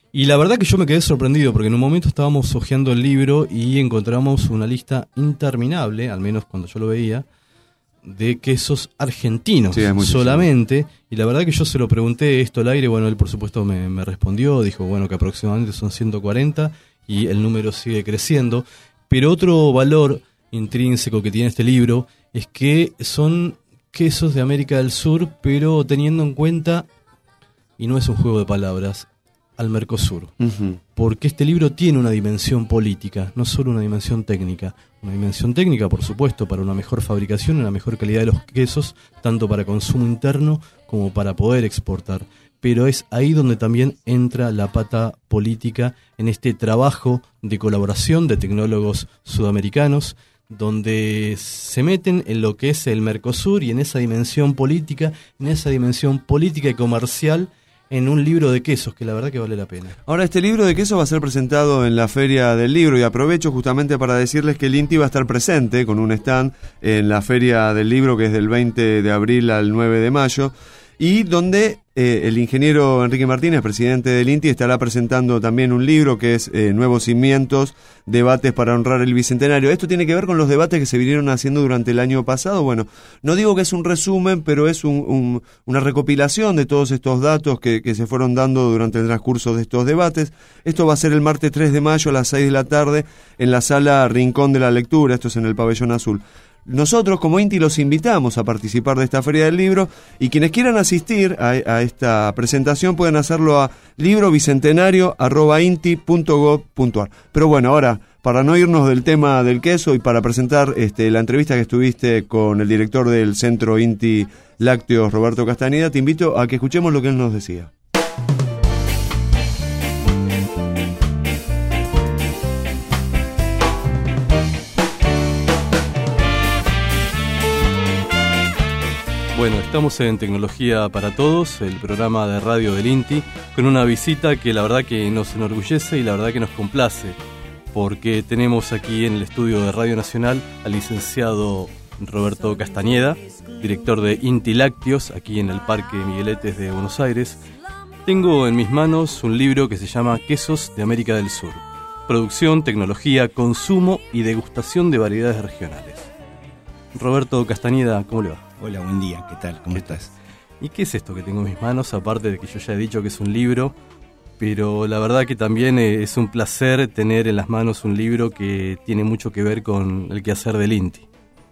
Y la verdad que yo me quedé sorprendido porque en un momento estábamos hojeando el libro y encontramos una lista interminable, al menos cuando yo lo veía, de quesos argentinos sí, solamente. Y la verdad que yo se lo pregunté esto al aire, bueno, él por supuesto me, me respondió, dijo bueno que aproximadamente son ciento cuarenta y el número sigue creciendo. Pero otro valor intrínseco que tiene este libro es que son quesos de América del Sur, pero teniendo en cuenta, y no es un juego de palabras, al Mercosur. Uh-huh. Porque este libro tiene una dimensión política, no solo una dimensión técnica. Una dimensión técnica, por supuesto, para una mejor fabricación y una mejor calidad de los quesos, tanto para consumo interno como para poder exportar. Pero es ahí donde también entra la pata política en este trabajo de colaboración de tecnólogos sudamericanos, donde se meten en lo que es el Mercosur y en esa dimensión política, en esa dimensión política y comercial, en un libro de quesos, que la verdad que vale la pena. Ahora, este libro de quesos va a ser presentado en la Feria del Libro, y aprovecho justamente para decirles que el INTI va a estar presente con un stand en la Feria del Libro, que es del veinte de abril al nueve de mayo, y donde eh, el ingeniero Enrique Martínez, presidente del INTI, estará presentando también un libro que es eh, Nuevos Cimientos, debates para honrar el Bicentenario. Esto tiene que ver con los debates que se vinieron haciendo durante el año pasado. Bueno, no digo que es un resumen, pero es un, un, una recopilación de todos estos datos que, que se fueron dando durante el transcurso de estos debates. Esto va a ser el martes tres de mayo a las seis de la tarde en la sala Rincón de la Lectura, esto es en el Pabellón Azul. Nosotros como INTI los invitamos a participar de esta Feria del Libro, y quienes quieran asistir a, a esta presentación pueden hacerlo a librobicentenario arroba inti punto gob punto ar. Pero bueno, ahora, para no irnos del tema del queso y para presentar este, la entrevista que estuviste con el director del Centro INTI Lácteos, Roberto Castañeda, te invito a que escuchemos lo que él nos decía. Bueno, estamos en Tecnología para Todos, el programa de radio del INTI, con una visita que la verdad que nos enorgullece y la verdad que nos complace, porque tenemos aquí en el estudio de Radio Nacional al licenciado Roberto Castañeda, director de INTI Lácteos, aquí en el Parque Migueletes de Buenos Aires. Tengo en mis manos un libro que se llama Quesos de América del Sur, producción, tecnología, consumo y degustación de variedades regionales. Roberto Castañeda, ¿cómo le va? Hola, buen día, ¿qué tal? ¿Cómo estás? ¿Y qué es esto que tengo en mis manos? Aparte de que yo ya he dicho que es un libro, pero la verdad que también es un placer tener en las manos un libro que tiene mucho que ver con el quehacer del INTI.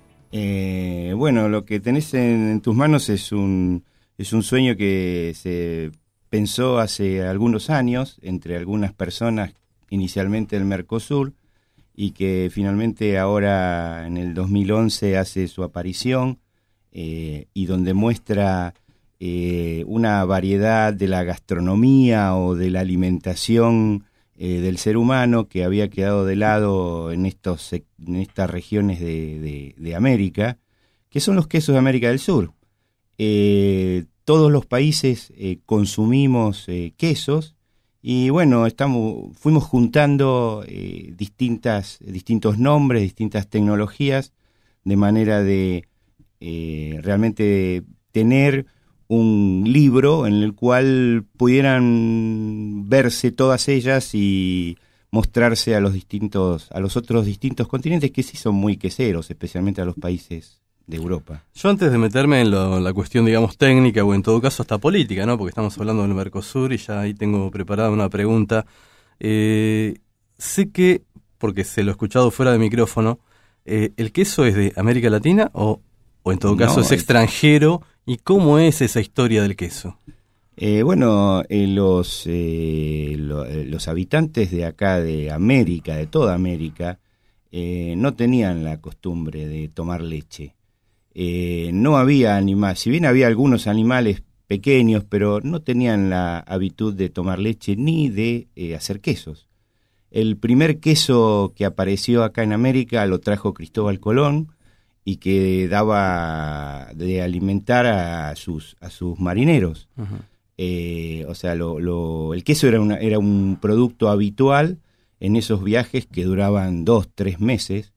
Eh, bueno, lo que tenés en, en tus manos es un, es un sueño que se pensó hace algunos años entre algunas personas, inicialmente del Mercosur, y que finalmente ahora en el dos mil once hace su aparición. Eh, y donde muestra eh, una variedad de la gastronomía o de la alimentación eh, del ser humano que había quedado de lado en, estos, en estas regiones de, de, de América, que son los quesos de América del Sur. Eh, todos los países eh, consumimos eh, quesos, y bueno, estamos, fuimos juntando eh, distintas, distintos nombres, distintas tecnologías, de manera de Eh, realmente tener un libro en el cual pudieran verse todas ellas y mostrarse a los distintos, a los otros distintos continentes que sí son muy queseros, especialmente a los países de Europa. Yo antes de meterme en, lo, en la cuestión, digamos, técnica o en todo caso hasta política, ¿no? Porque estamos hablando del Mercosur y ya ahí tengo preparada una pregunta. Eh, sé que, porque se lo he escuchado fuera de micrófono, eh, ¿el queso es de América Latina o o en todo caso no, es extranjero? ¿Y cómo es esa historia del queso? Eh, bueno, eh, los, eh, lo, eh, los habitantes de acá de América, de toda América, eh, no tenían la costumbre de tomar leche. Eh, no había animales, si bien había algunos animales pequeños, pero no tenían la habitud de tomar leche ni de eh, hacer quesos. El primer queso que apareció acá en América lo trajo Cristóbal Colón, y que daba de alimentar a sus a sus marineros. Uh-huh. Eh, o sea, lo, lo, el queso era, una, era un producto habitual en esos viajes que duraban dos, tres meses,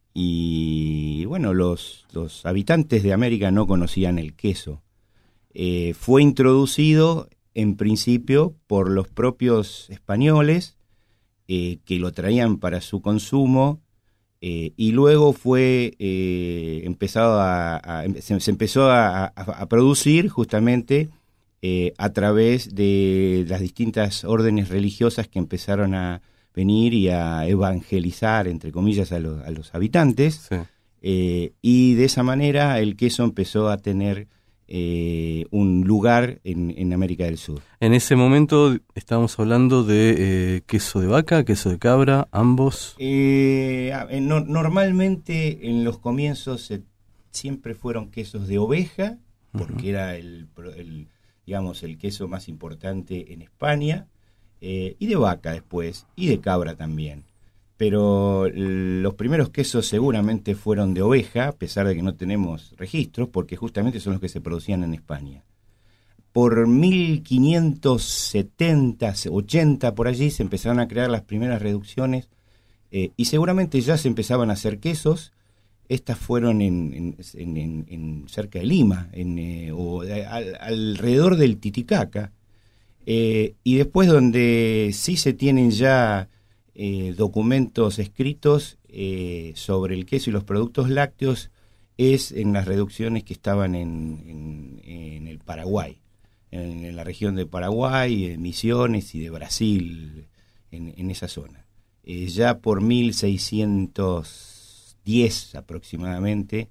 y bueno, los, los habitantes de América no conocían el queso. Eh, fue introducido en principio por los propios españoles eh, que lo traían para su consumo, eh, y luego fue eh, empezado a, a, se, se empezó a, a, a producir justamente eh, a través de las distintas órdenes religiosas que empezaron a venir y a evangelizar, entre comillas, a los, a los habitantes. Sí. Eh, y de esa manera el queso empezó a tener eh, un lugar en, en América del Sur. En ese momento estábamos hablando de eh, queso de vaca, queso de cabra, ambos. Eh, no, normalmente en los comienzos eh, siempre fueron quesos de oveja, porque uh-huh. era el, el, digamos, el queso más importante en España, eh, y de vaca después, y de cabra también. Pero los primeros quesos seguramente fueron de oveja, a pesar de que no tenemos registros, porque justamente son los que se producían en España. Por mil quinientos setenta, ochenta, por allí, se empezaron a crear las primeras reducciones, eh, y seguramente ya se empezaban a hacer quesos. Estas fueron en, en, en, en cerca de Lima, en, eh, o al, alrededor del Titicaca, eh, y después donde sí se tienen ya Eh, documentos escritos eh, sobre el queso y los productos lácteos es en las reducciones que estaban en, en, en el Paraguay, en, en la región de Paraguay, de Misiones y de Brasil, en, en esa zona. Eh, ya por mil seiscientos diez aproximadamente,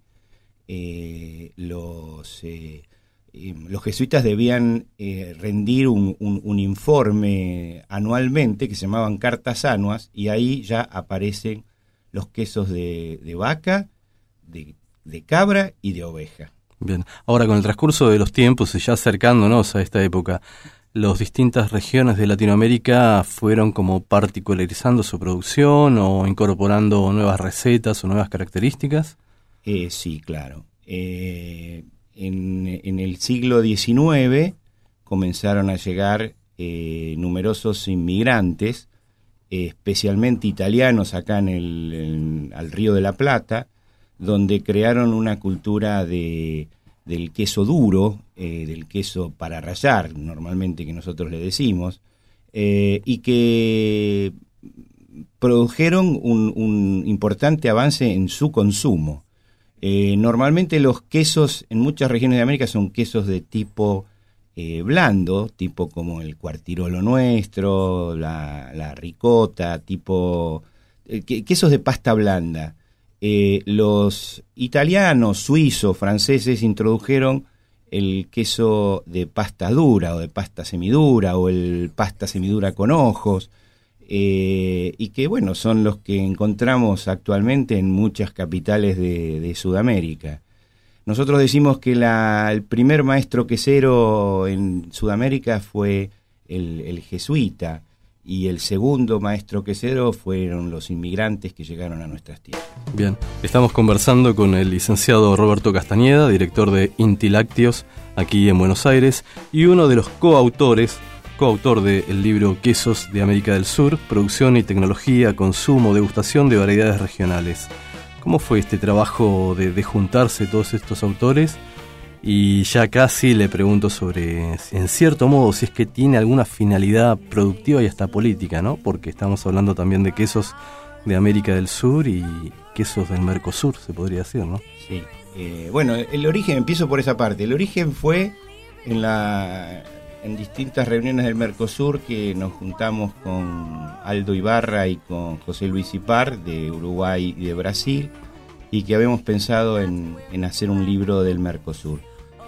eh, los... Eh, los jesuitas debían eh, rendir un, un, un informe anualmente que se llamaban cartas anuas, y ahí ya aparecen los quesos de, de vaca, de, de cabra y de oveja. Bien, ahora con el transcurso de los tiempos y ya acercándonos a esta época, ¿las distintas regiones de Latinoamérica fueron como particularizando su producción o incorporando nuevas recetas o nuevas características? Eh, sí, claro. Eh... En, en el siglo diecinueve comenzaron a llegar eh, numerosos inmigrantes, eh, especialmente italianos acá en el en, al Río de la Plata, donde crearon una cultura de, del queso duro, eh, del queso para rallar, normalmente que nosotros le decimos, eh, y que produjeron un, un importante avance en su consumo. Eh, normalmente los quesos en muchas regiones de América son quesos de tipo eh, blando, tipo como el cuartirolo nuestro, la, la ricota, tipo eh, quesos de pasta blanda. Eh, los italianos, suizos, franceses introdujeron el queso de pasta dura o de pasta semidura o el pasta semidura con ojos. Eh, y que bueno, son los que encontramos actualmente en muchas capitales de, de Sudamérica. Nosotros decimos que la, el primer maestro quesero en Sudamérica fue el, el jesuita, y el segundo maestro quesero fueron los inmigrantes que llegaron a nuestras tierras. Bien, estamos conversando con el licenciado Roberto Castañeda, director de Inti Lácteos aquí en Buenos Aires, y uno de los coautores coautor del libro Quesos de América del Sur, producción y tecnología, consumo, degustación de variedades regionales. ¿Cómo fue este trabajo de, de juntarse todos estos autores? Y ya casi le pregunto sobre, en cierto modo, si es que tiene alguna finalidad productiva y hasta política, ¿no? Porque estamos hablando también de quesos de América del Sur y quesos del Mercosur, se podría decir, ¿no? Sí. Eh, bueno, el origen, empiezo por esa parte. El origen fue en la... en distintas reuniones del Mercosur, que nos juntamos con Aldo Ibarra y con José Luis Ipar de Uruguay y de Brasil, y que habíamos pensado en, en hacer un libro del Mercosur.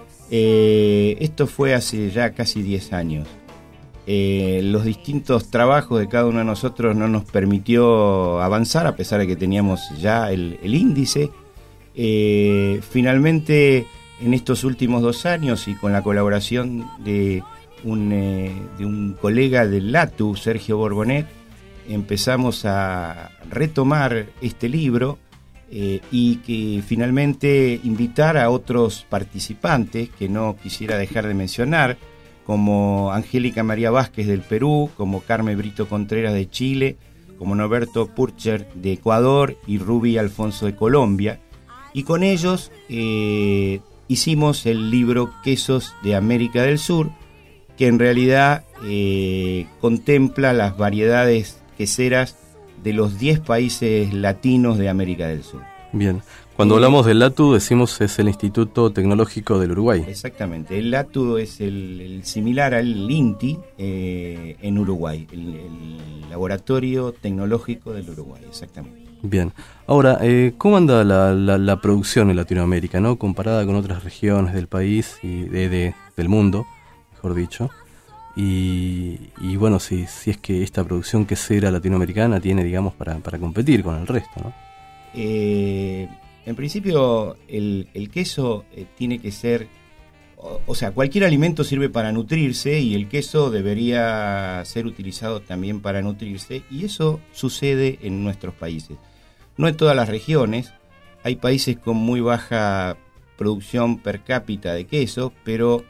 Eh, esto fue hace ya casi diez años. Eh, los distintos trabajos de cada uno de nosotros no nos permitió avanzar, a pesar de que teníamos ya el, el índice. Eh, finalmente, en estos últimos dos años y con la colaboración de Un, eh, de un colega del LATU, Sergio Borbonet, empezamos a retomar este libro eh, y que finalmente invitar a otros participantes que no quisiera dejar de mencionar, como Angélica María Vázquez del Perú, como Carmen Brito Contreras de Chile, como Norberto Purcher de Ecuador y Ruby Alfonso de Colombia, y con ellos eh, hicimos el libro Quesos de América del Sur, que en realidad eh, contempla las variedades queseras de los diez países latinos de América del Sur. Bien, cuando hablamos del LATU decimos es el Instituto Tecnológico del Uruguay. Exactamente, el LATU es el, el similar al INTI eh, en Uruguay, el, el Laboratorio Tecnológico del Uruguay, exactamente. Bien, ahora, eh, ¿cómo anda la, la, la producción en Latinoamérica, ¿no? Comparada con otras regiones del país y de, de, del mundo, mejor dicho? Y, y bueno, si, si es que esta producción quesera latinoamericana tiene, digamos, para, para competir con el resto, ¿no? Eh, en principio, el, el queso eh, tiene que ser, o, o sea, cualquier alimento sirve para nutrirse y el queso debería ser utilizado también para nutrirse, y eso sucede en nuestros países. No en todas las regiones, hay países con muy baja producción per cápita de queso, pero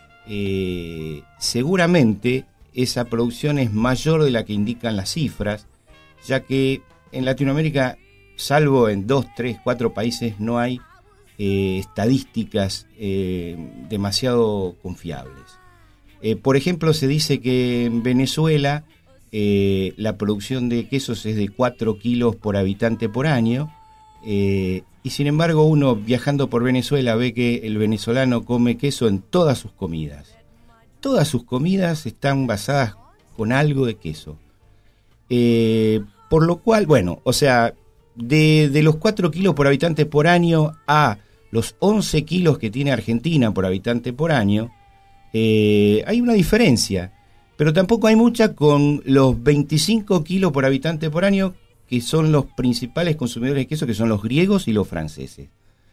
eh, seguramente esa producción es mayor de la que indican las cifras, ya que en Latinoamérica, salvo en dos, tres, cuatro países, no hay eh, estadísticas eh, demasiado confiables. Eh, por ejemplo, se dice que en Venezuela eh, la producción de quesos es de cuatro kilos por habitante por año, eh, y sin embargo uno viajando por Venezuela ve que el venezolano come queso en todas sus comidas. Todas sus comidas están basadas con algo de queso. Eh, por lo cual, bueno, o sea, de, de los cuatro kilos por habitante por año a los once kilos que tiene Argentina por habitante por año, eh, hay una diferencia, pero tampoco hay mucha con los veinticinco kilos por habitante por año, que son los principales consumidores de queso, que son los griegos y los franceses.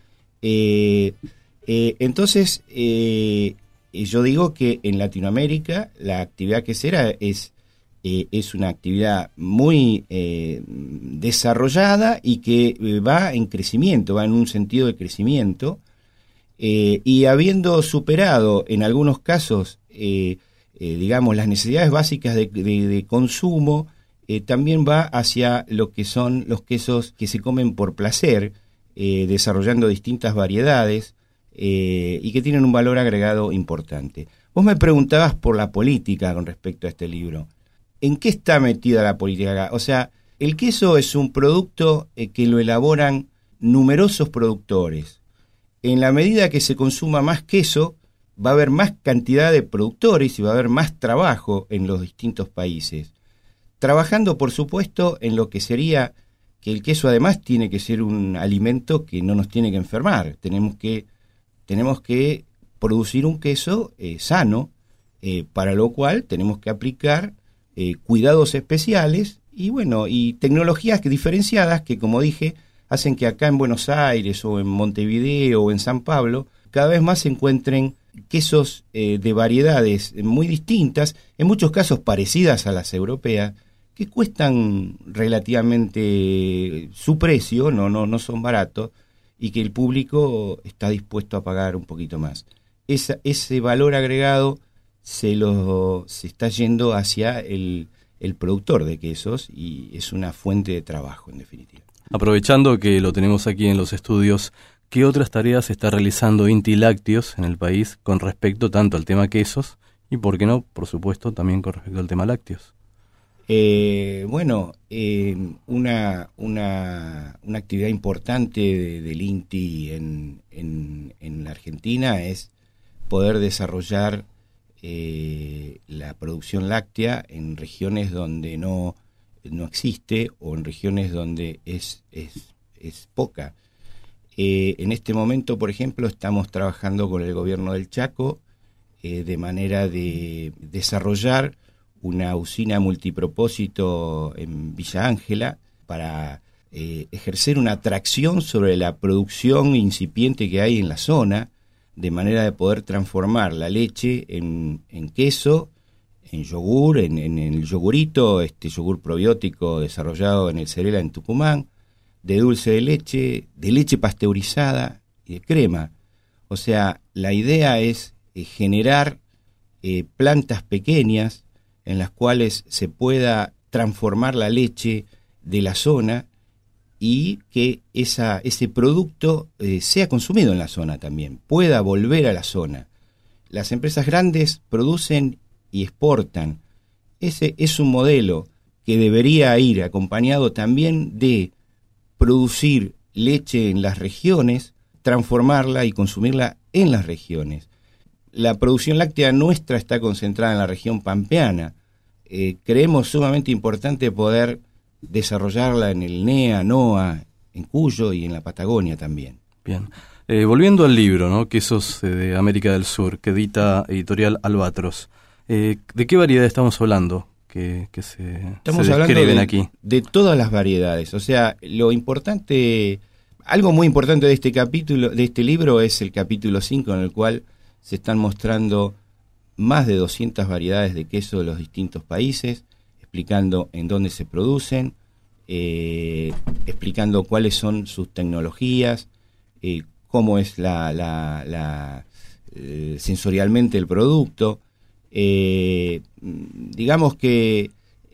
Eh, eh, entonces, eh, yo digo que en Latinoamérica la actividad quesera es, eh, es una actividad muy eh, desarrollada y que eh, va en crecimiento, va en un sentido de crecimiento, eh, y habiendo superado en algunos casos, eh, eh, digamos, las necesidades básicas de, de, de consumo, Eh, también va hacia lo que son los quesos que se comen por placer, eh, desarrollando distintas variedades eh, y que tienen un valor agregado importante. Vos me preguntabas por la política con respecto a este libro. ¿En qué está metida la política acá? O sea, el queso es un producto eh, que lo elaboran numerosos productores. En la medida que se consuma más queso, va a haber más cantidad de productores y va a haber más trabajo en los distintos países. Trabajando, por supuesto, en lo que sería que el queso además tiene que ser un alimento que no nos tiene que enfermar. Tenemos que, tenemos que producir un queso eh, sano, eh, para lo cual tenemos que aplicar eh, cuidados especiales y, bueno, y tecnologías que, diferenciadas que, como dije, hacen que acá en Buenos Aires o en Montevideo o en San Pablo cada vez más se encuentren quesos eh, de variedades muy distintas, en muchos casos parecidas a las europeas, que cuestan relativamente su precio, no, no, no son baratos, y que el público está dispuesto a pagar un poquito más. Esa, ese valor agregado se, lo, se está yendo hacia el, el productor de quesos y es una fuente de trabajo, en definitiva. Aprovechando que lo tenemos aquí en los estudios, ¿qué otras tareas está realizando Inti Lácteos en el país con respecto tanto al tema quesos y, por qué no, por supuesto, también con respecto al tema lácteos? Eh, bueno, eh, una, una, una actividad importante de, del INTI en, en, en la Argentina es poder desarrollar eh, la producción láctea en regiones donde no, no existe o en regiones donde es, es, es poca. Eh, en este momento, por ejemplo, estamos trabajando con el gobierno del Chaco eh, de manera de desarrollar una usina multipropósito en Villa Ángela para eh, ejercer una atracción sobre la producción incipiente que hay en la zona, de manera de poder transformar la leche en, en queso, en yogur, en, en el yogurito, este yogur probiótico desarrollado en el Cerela en Tucumán, de dulce de leche, de leche pasteurizada y de crema. O sea, la idea es eh, generar eh, plantas pequeñas en las cuales se pueda transformar la leche de la zona y que esa, ese producto eh, sea consumido en la zona también, pueda volver a la zona. Las empresas grandes producen y exportan. Ese es un modelo que debería ir acompañado también de producir leche en las regiones, transformarla y consumirla en las regiones. La producción láctea nuestra está concentrada en la región pampeana. Eh, creemos sumamente importante poder desarrollarla en el NEA, NOA, en Cuyo y en la Patagonia también. Bien. Eh, volviendo al libro, ¿no? Quesos eh, de América del Sur, que edita Editorial Albatros. Eh, ¿De qué variedad estamos hablando que, que se, estamos se hablando describen de, aquí? De todas las variedades. O sea, lo importante, algo muy importante de este capítulo, de este libro, es el capítulo cinco, en el cual se están mostrando más de doscientas variedades de queso de los distintos países, explicando en dónde se producen, eh, explicando cuáles son sus tecnologías, eh, cómo es la, la, la eh, sensorialmente el producto. Eh, digamos que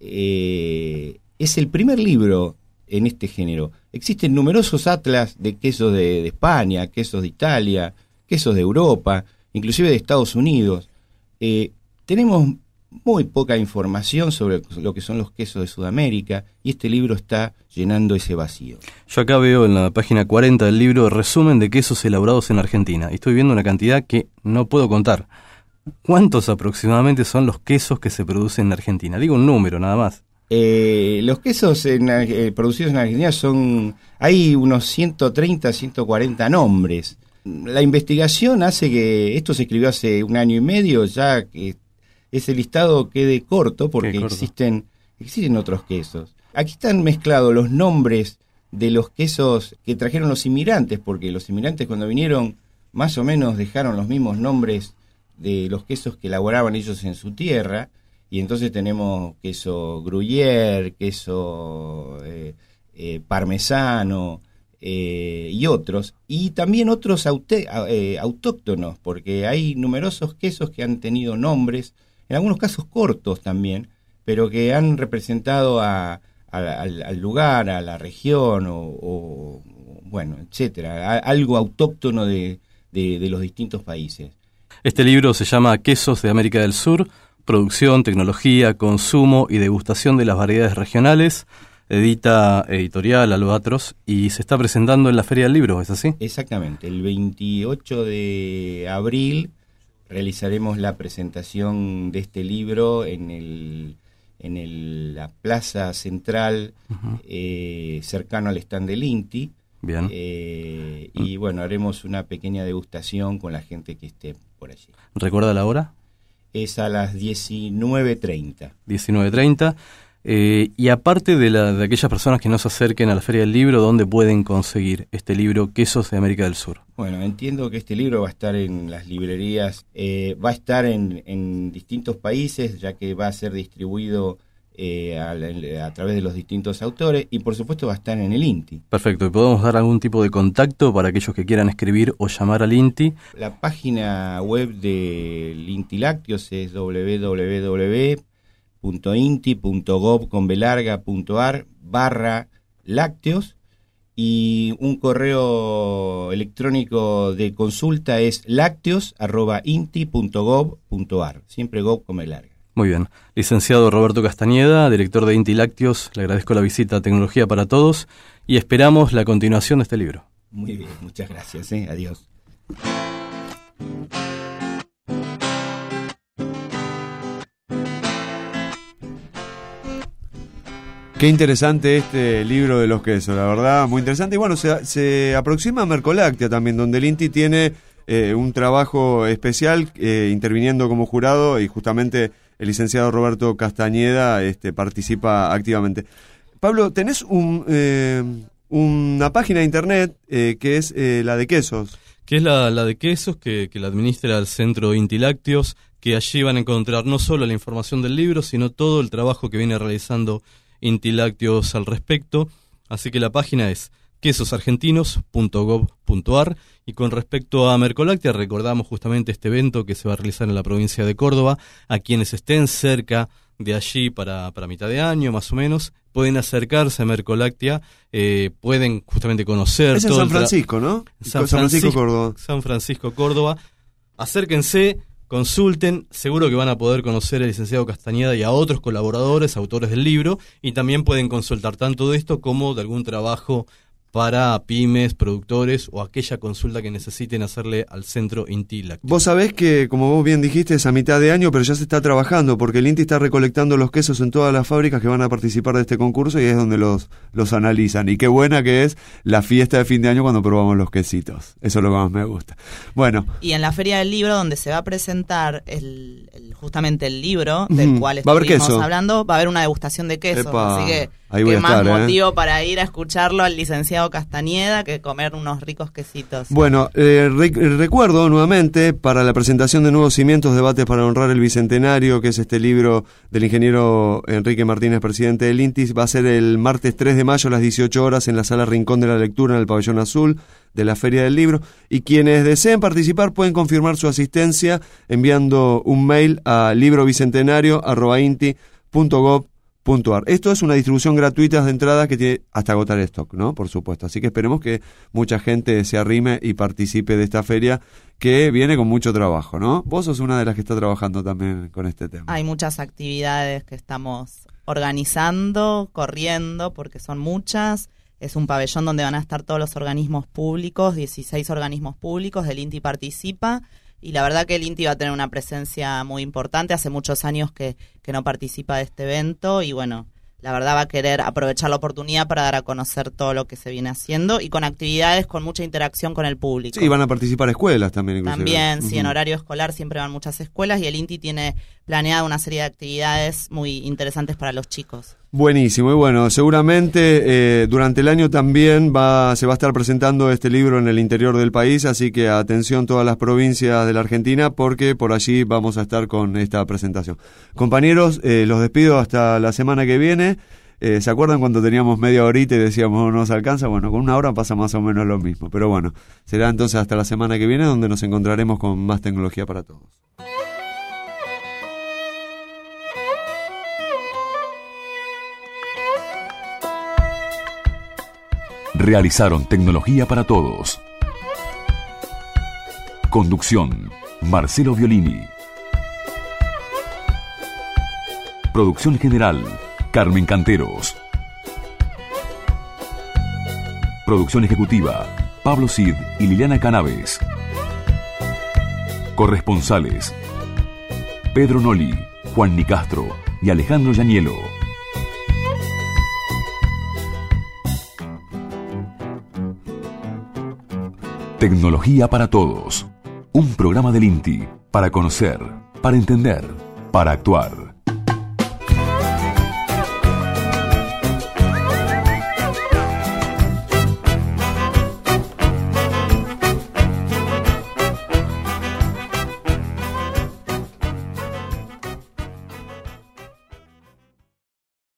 eh, es el primer libro en este género. Existen numerosos atlas de quesos de, de España, quesos de Italia, quesos de Europa, inclusive de Estados Unidos. Eh, tenemos muy poca información sobre lo que son los quesos de Sudamérica y este libro está llenando ese vacío. Yo acá veo en la página cuarenta del libro resumen de quesos elaborados en Argentina y estoy viendo una cantidad que no puedo contar. ¿Cuántos aproximadamente son los quesos que se producen en Argentina? Digo un número nada más. Eh, los quesos en, eh, producidos en Argentina son, hay unos ciento treinta, ciento cuarenta nombres. La investigación hace que, esto se escribió hace un año y medio, ya que ese listado quede corto porque corto. existen existen otros quesos. Aquí están mezclados los nombres de los quesos que trajeron los inmigrantes, porque los inmigrantes cuando vinieron más o menos dejaron los mismos nombres de los quesos que elaboraban ellos en su tierra, y entonces tenemos queso gruyère, queso eh, eh, parmesano, Eh, y otros, y también otros aute, eh, autóctonos, porque hay numerosos quesos que han tenido nombres, en algunos casos cortos también, pero que han representado a, a, al, al lugar, a la región, o, o bueno, etcétera, a, algo autóctono de, de, de los distintos países. Este libro se llama Quesos de América del Sur, producción, tecnología, consumo y degustación de las variedades regionales. Edita Editorial Albatros y se está presentando en la Feria del Libro, ¿es así? Exactamente, el veintiocho de abril realizaremos la presentación de este libro en el en el, la plaza central, uh-huh. eh, cercano al stand del INTI. Bien. Eh, y bueno, haremos una pequeña degustación con la gente que esté por allí. ¿Recuerda la hora? Es a las diecinueve treinta. diecinueve treinta. Eh, y aparte de, la, de aquellas personas que no se acerquen a la Feria del Libro, ¿dónde pueden conseguir este libro, Quesos de América del Sur? Bueno, entiendo que este libro va a estar en las librerías, eh, va a estar en, en distintos países, ya que va a ser distribuido eh, a, a través de los distintos autores, y por supuesto va a estar en el INTI. Perfecto, ¿y podemos dar algún tipo de contacto para aquellos que quieran escribir o llamar al INTI? La página web del INTI Lácteos es doble u doble u doble u punto inti punto gob con belarga punto ar barra lácteos, y un correo electrónico de consulta es lácteos arroba inti punto gob punto ar, siempre gob con belarga. Muy bien. Licenciado Roberto Castañeda, director de INTI Lácteos, le agradezco la visita a Tecnología para Todos y esperamos la continuación de este libro. Muy bien, muchas gracias, ¿eh? Adiós. Qué interesante este libro de los quesos, la verdad, muy interesante. Y bueno, se, se aproxima a Mercoláctea también, donde el INTI tiene eh, un trabajo especial eh, interviniendo como jurado, y justamente el licenciado Roberto Castañeda este, participa activamente. Pablo, tenés un, eh, una página de internet eh, que es eh, la de quesos. Que es la, la de quesos, que, que la administra el Centro INTI Lácteos, que allí van a encontrar no solo la información del libro, sino todo el trabajo que viene realizando INTI Lácteos al respecto. Así que la página es quesosargentinos punto gob punto ar, y con respecto a Mercoláctea recordamos justamente este evento que se va a realizar en la provincia de Córdoba. A quienes estén cerca de allí para, para mitad de año más o menos, pueden acercarse a Mercoláctea, eh, pueden justamente conocer es en todo San Francisco, tra- ¿no? San, San Francisco, Francisco, Córdoba. San Francisco, Córdoba. Acérquense, consulten, seguro que van a poder conocer al licenciado Castañeda y a otros colaboradores, autores del libro, y también pueden consultar tanto de esto como de algún trabajo para pymes, productores o aquella consulta que necesiten hacerle al centro INTI Lácteo. Vos sabés que, como vos bien dijiste, es a mitad de año, pero ya se está trabajando, porque el INTI está recolectando los quesos en todas las fábricas que van a participar de este concurso y es donde los, los analizan. Y qué buena que es la fiesta de fin de año cuando probamos los quesitos. Eso es lo que más me gusta. Bueno. Y en la Feria del Libro, donde se va a presentar el, el justamente el libro del mm, cual ¿va a haber estuvimos queso? hablando, va a haber una degustación de queso. Epa, así que ahí voy qué a más estar, motivo ¿eh? para ir a escucharlo al licenciado Castañeda que comer unos ricos quesitos. Bueno, eh, re- recuerdo nuevamente para la presentación de Nuevos Cimientos, Debates para honrar el Bicentenario, que es este libro del ingeniero Enrique Martínez, presidente del INTI, va a ser el martes tres de mayo a las dieciocho horas en la sala Rincón de la Lectura en el Pabellón Azul de la Feria del Libro, y quienes deseen participar pueden confirmar su asistencia enviando un mail a librobicentenario arroba inti punto gob punto ar. Esto es una distribución gratuita de entradas que tiene hasta agotar stock, ¿no? Por supuesto. Así que esperemos que mucha gente se arrime y participe de esta feria que viene con mucho trabajo, ¿no? Vos sos una de las que está trabajando también con este tema. Hay muchas actividades que estamos organizando, corriendo, porque son muchas. Es un pabellón donde van a estar todos los organismos públicos, dieciséis organismos públicos, el INTI participa. Y la verdad que el INTI va a tener una presencia muy importante. Hace muchos años que, que no participa de este evento y bueno, la verdad va a querer aprovechar la oportunidad para dar a conocer todo lo que se viene haciendo y con actividades con mucha interacción con el público. Sí, van a participar escuelas también. Inclusive. También, sí, uh-huh. en horario escolar siempre van muchas escuelas y el INTI tiene planeada una serie de actividades muy interesantes para los chicos. Buenísimo, y bueno, seguramente eh, durante el año también va se va a estar presentando este libro en el interior del país, así que atención todas las provincias de la Argentina porque por allí vamos a estar con esta presentación. Compañeros, eh, los despido hasta la semana que viene. Eh, ¿Se acuerdan cuando teníamos media horita y decíamos no nos alcanza? Bueno, con una hora pasa más o menos lo mismo, pero bueno, será entonces hasta la semana que viene donde nos encontraremos con más tecnología para todos. Realizaron Tecnología para Todos. Conducción, Marcelo Violini. Producción general, Carmen Canteros. Producción ejecutiva, Pablo Cid y Liliana Canaves. Corresponsales, Pedro Noli, Juan Nicastro y Alejandro Yanielo. Tecnología para Todos. Un programa del INTI para conocer, para entender, para actuar.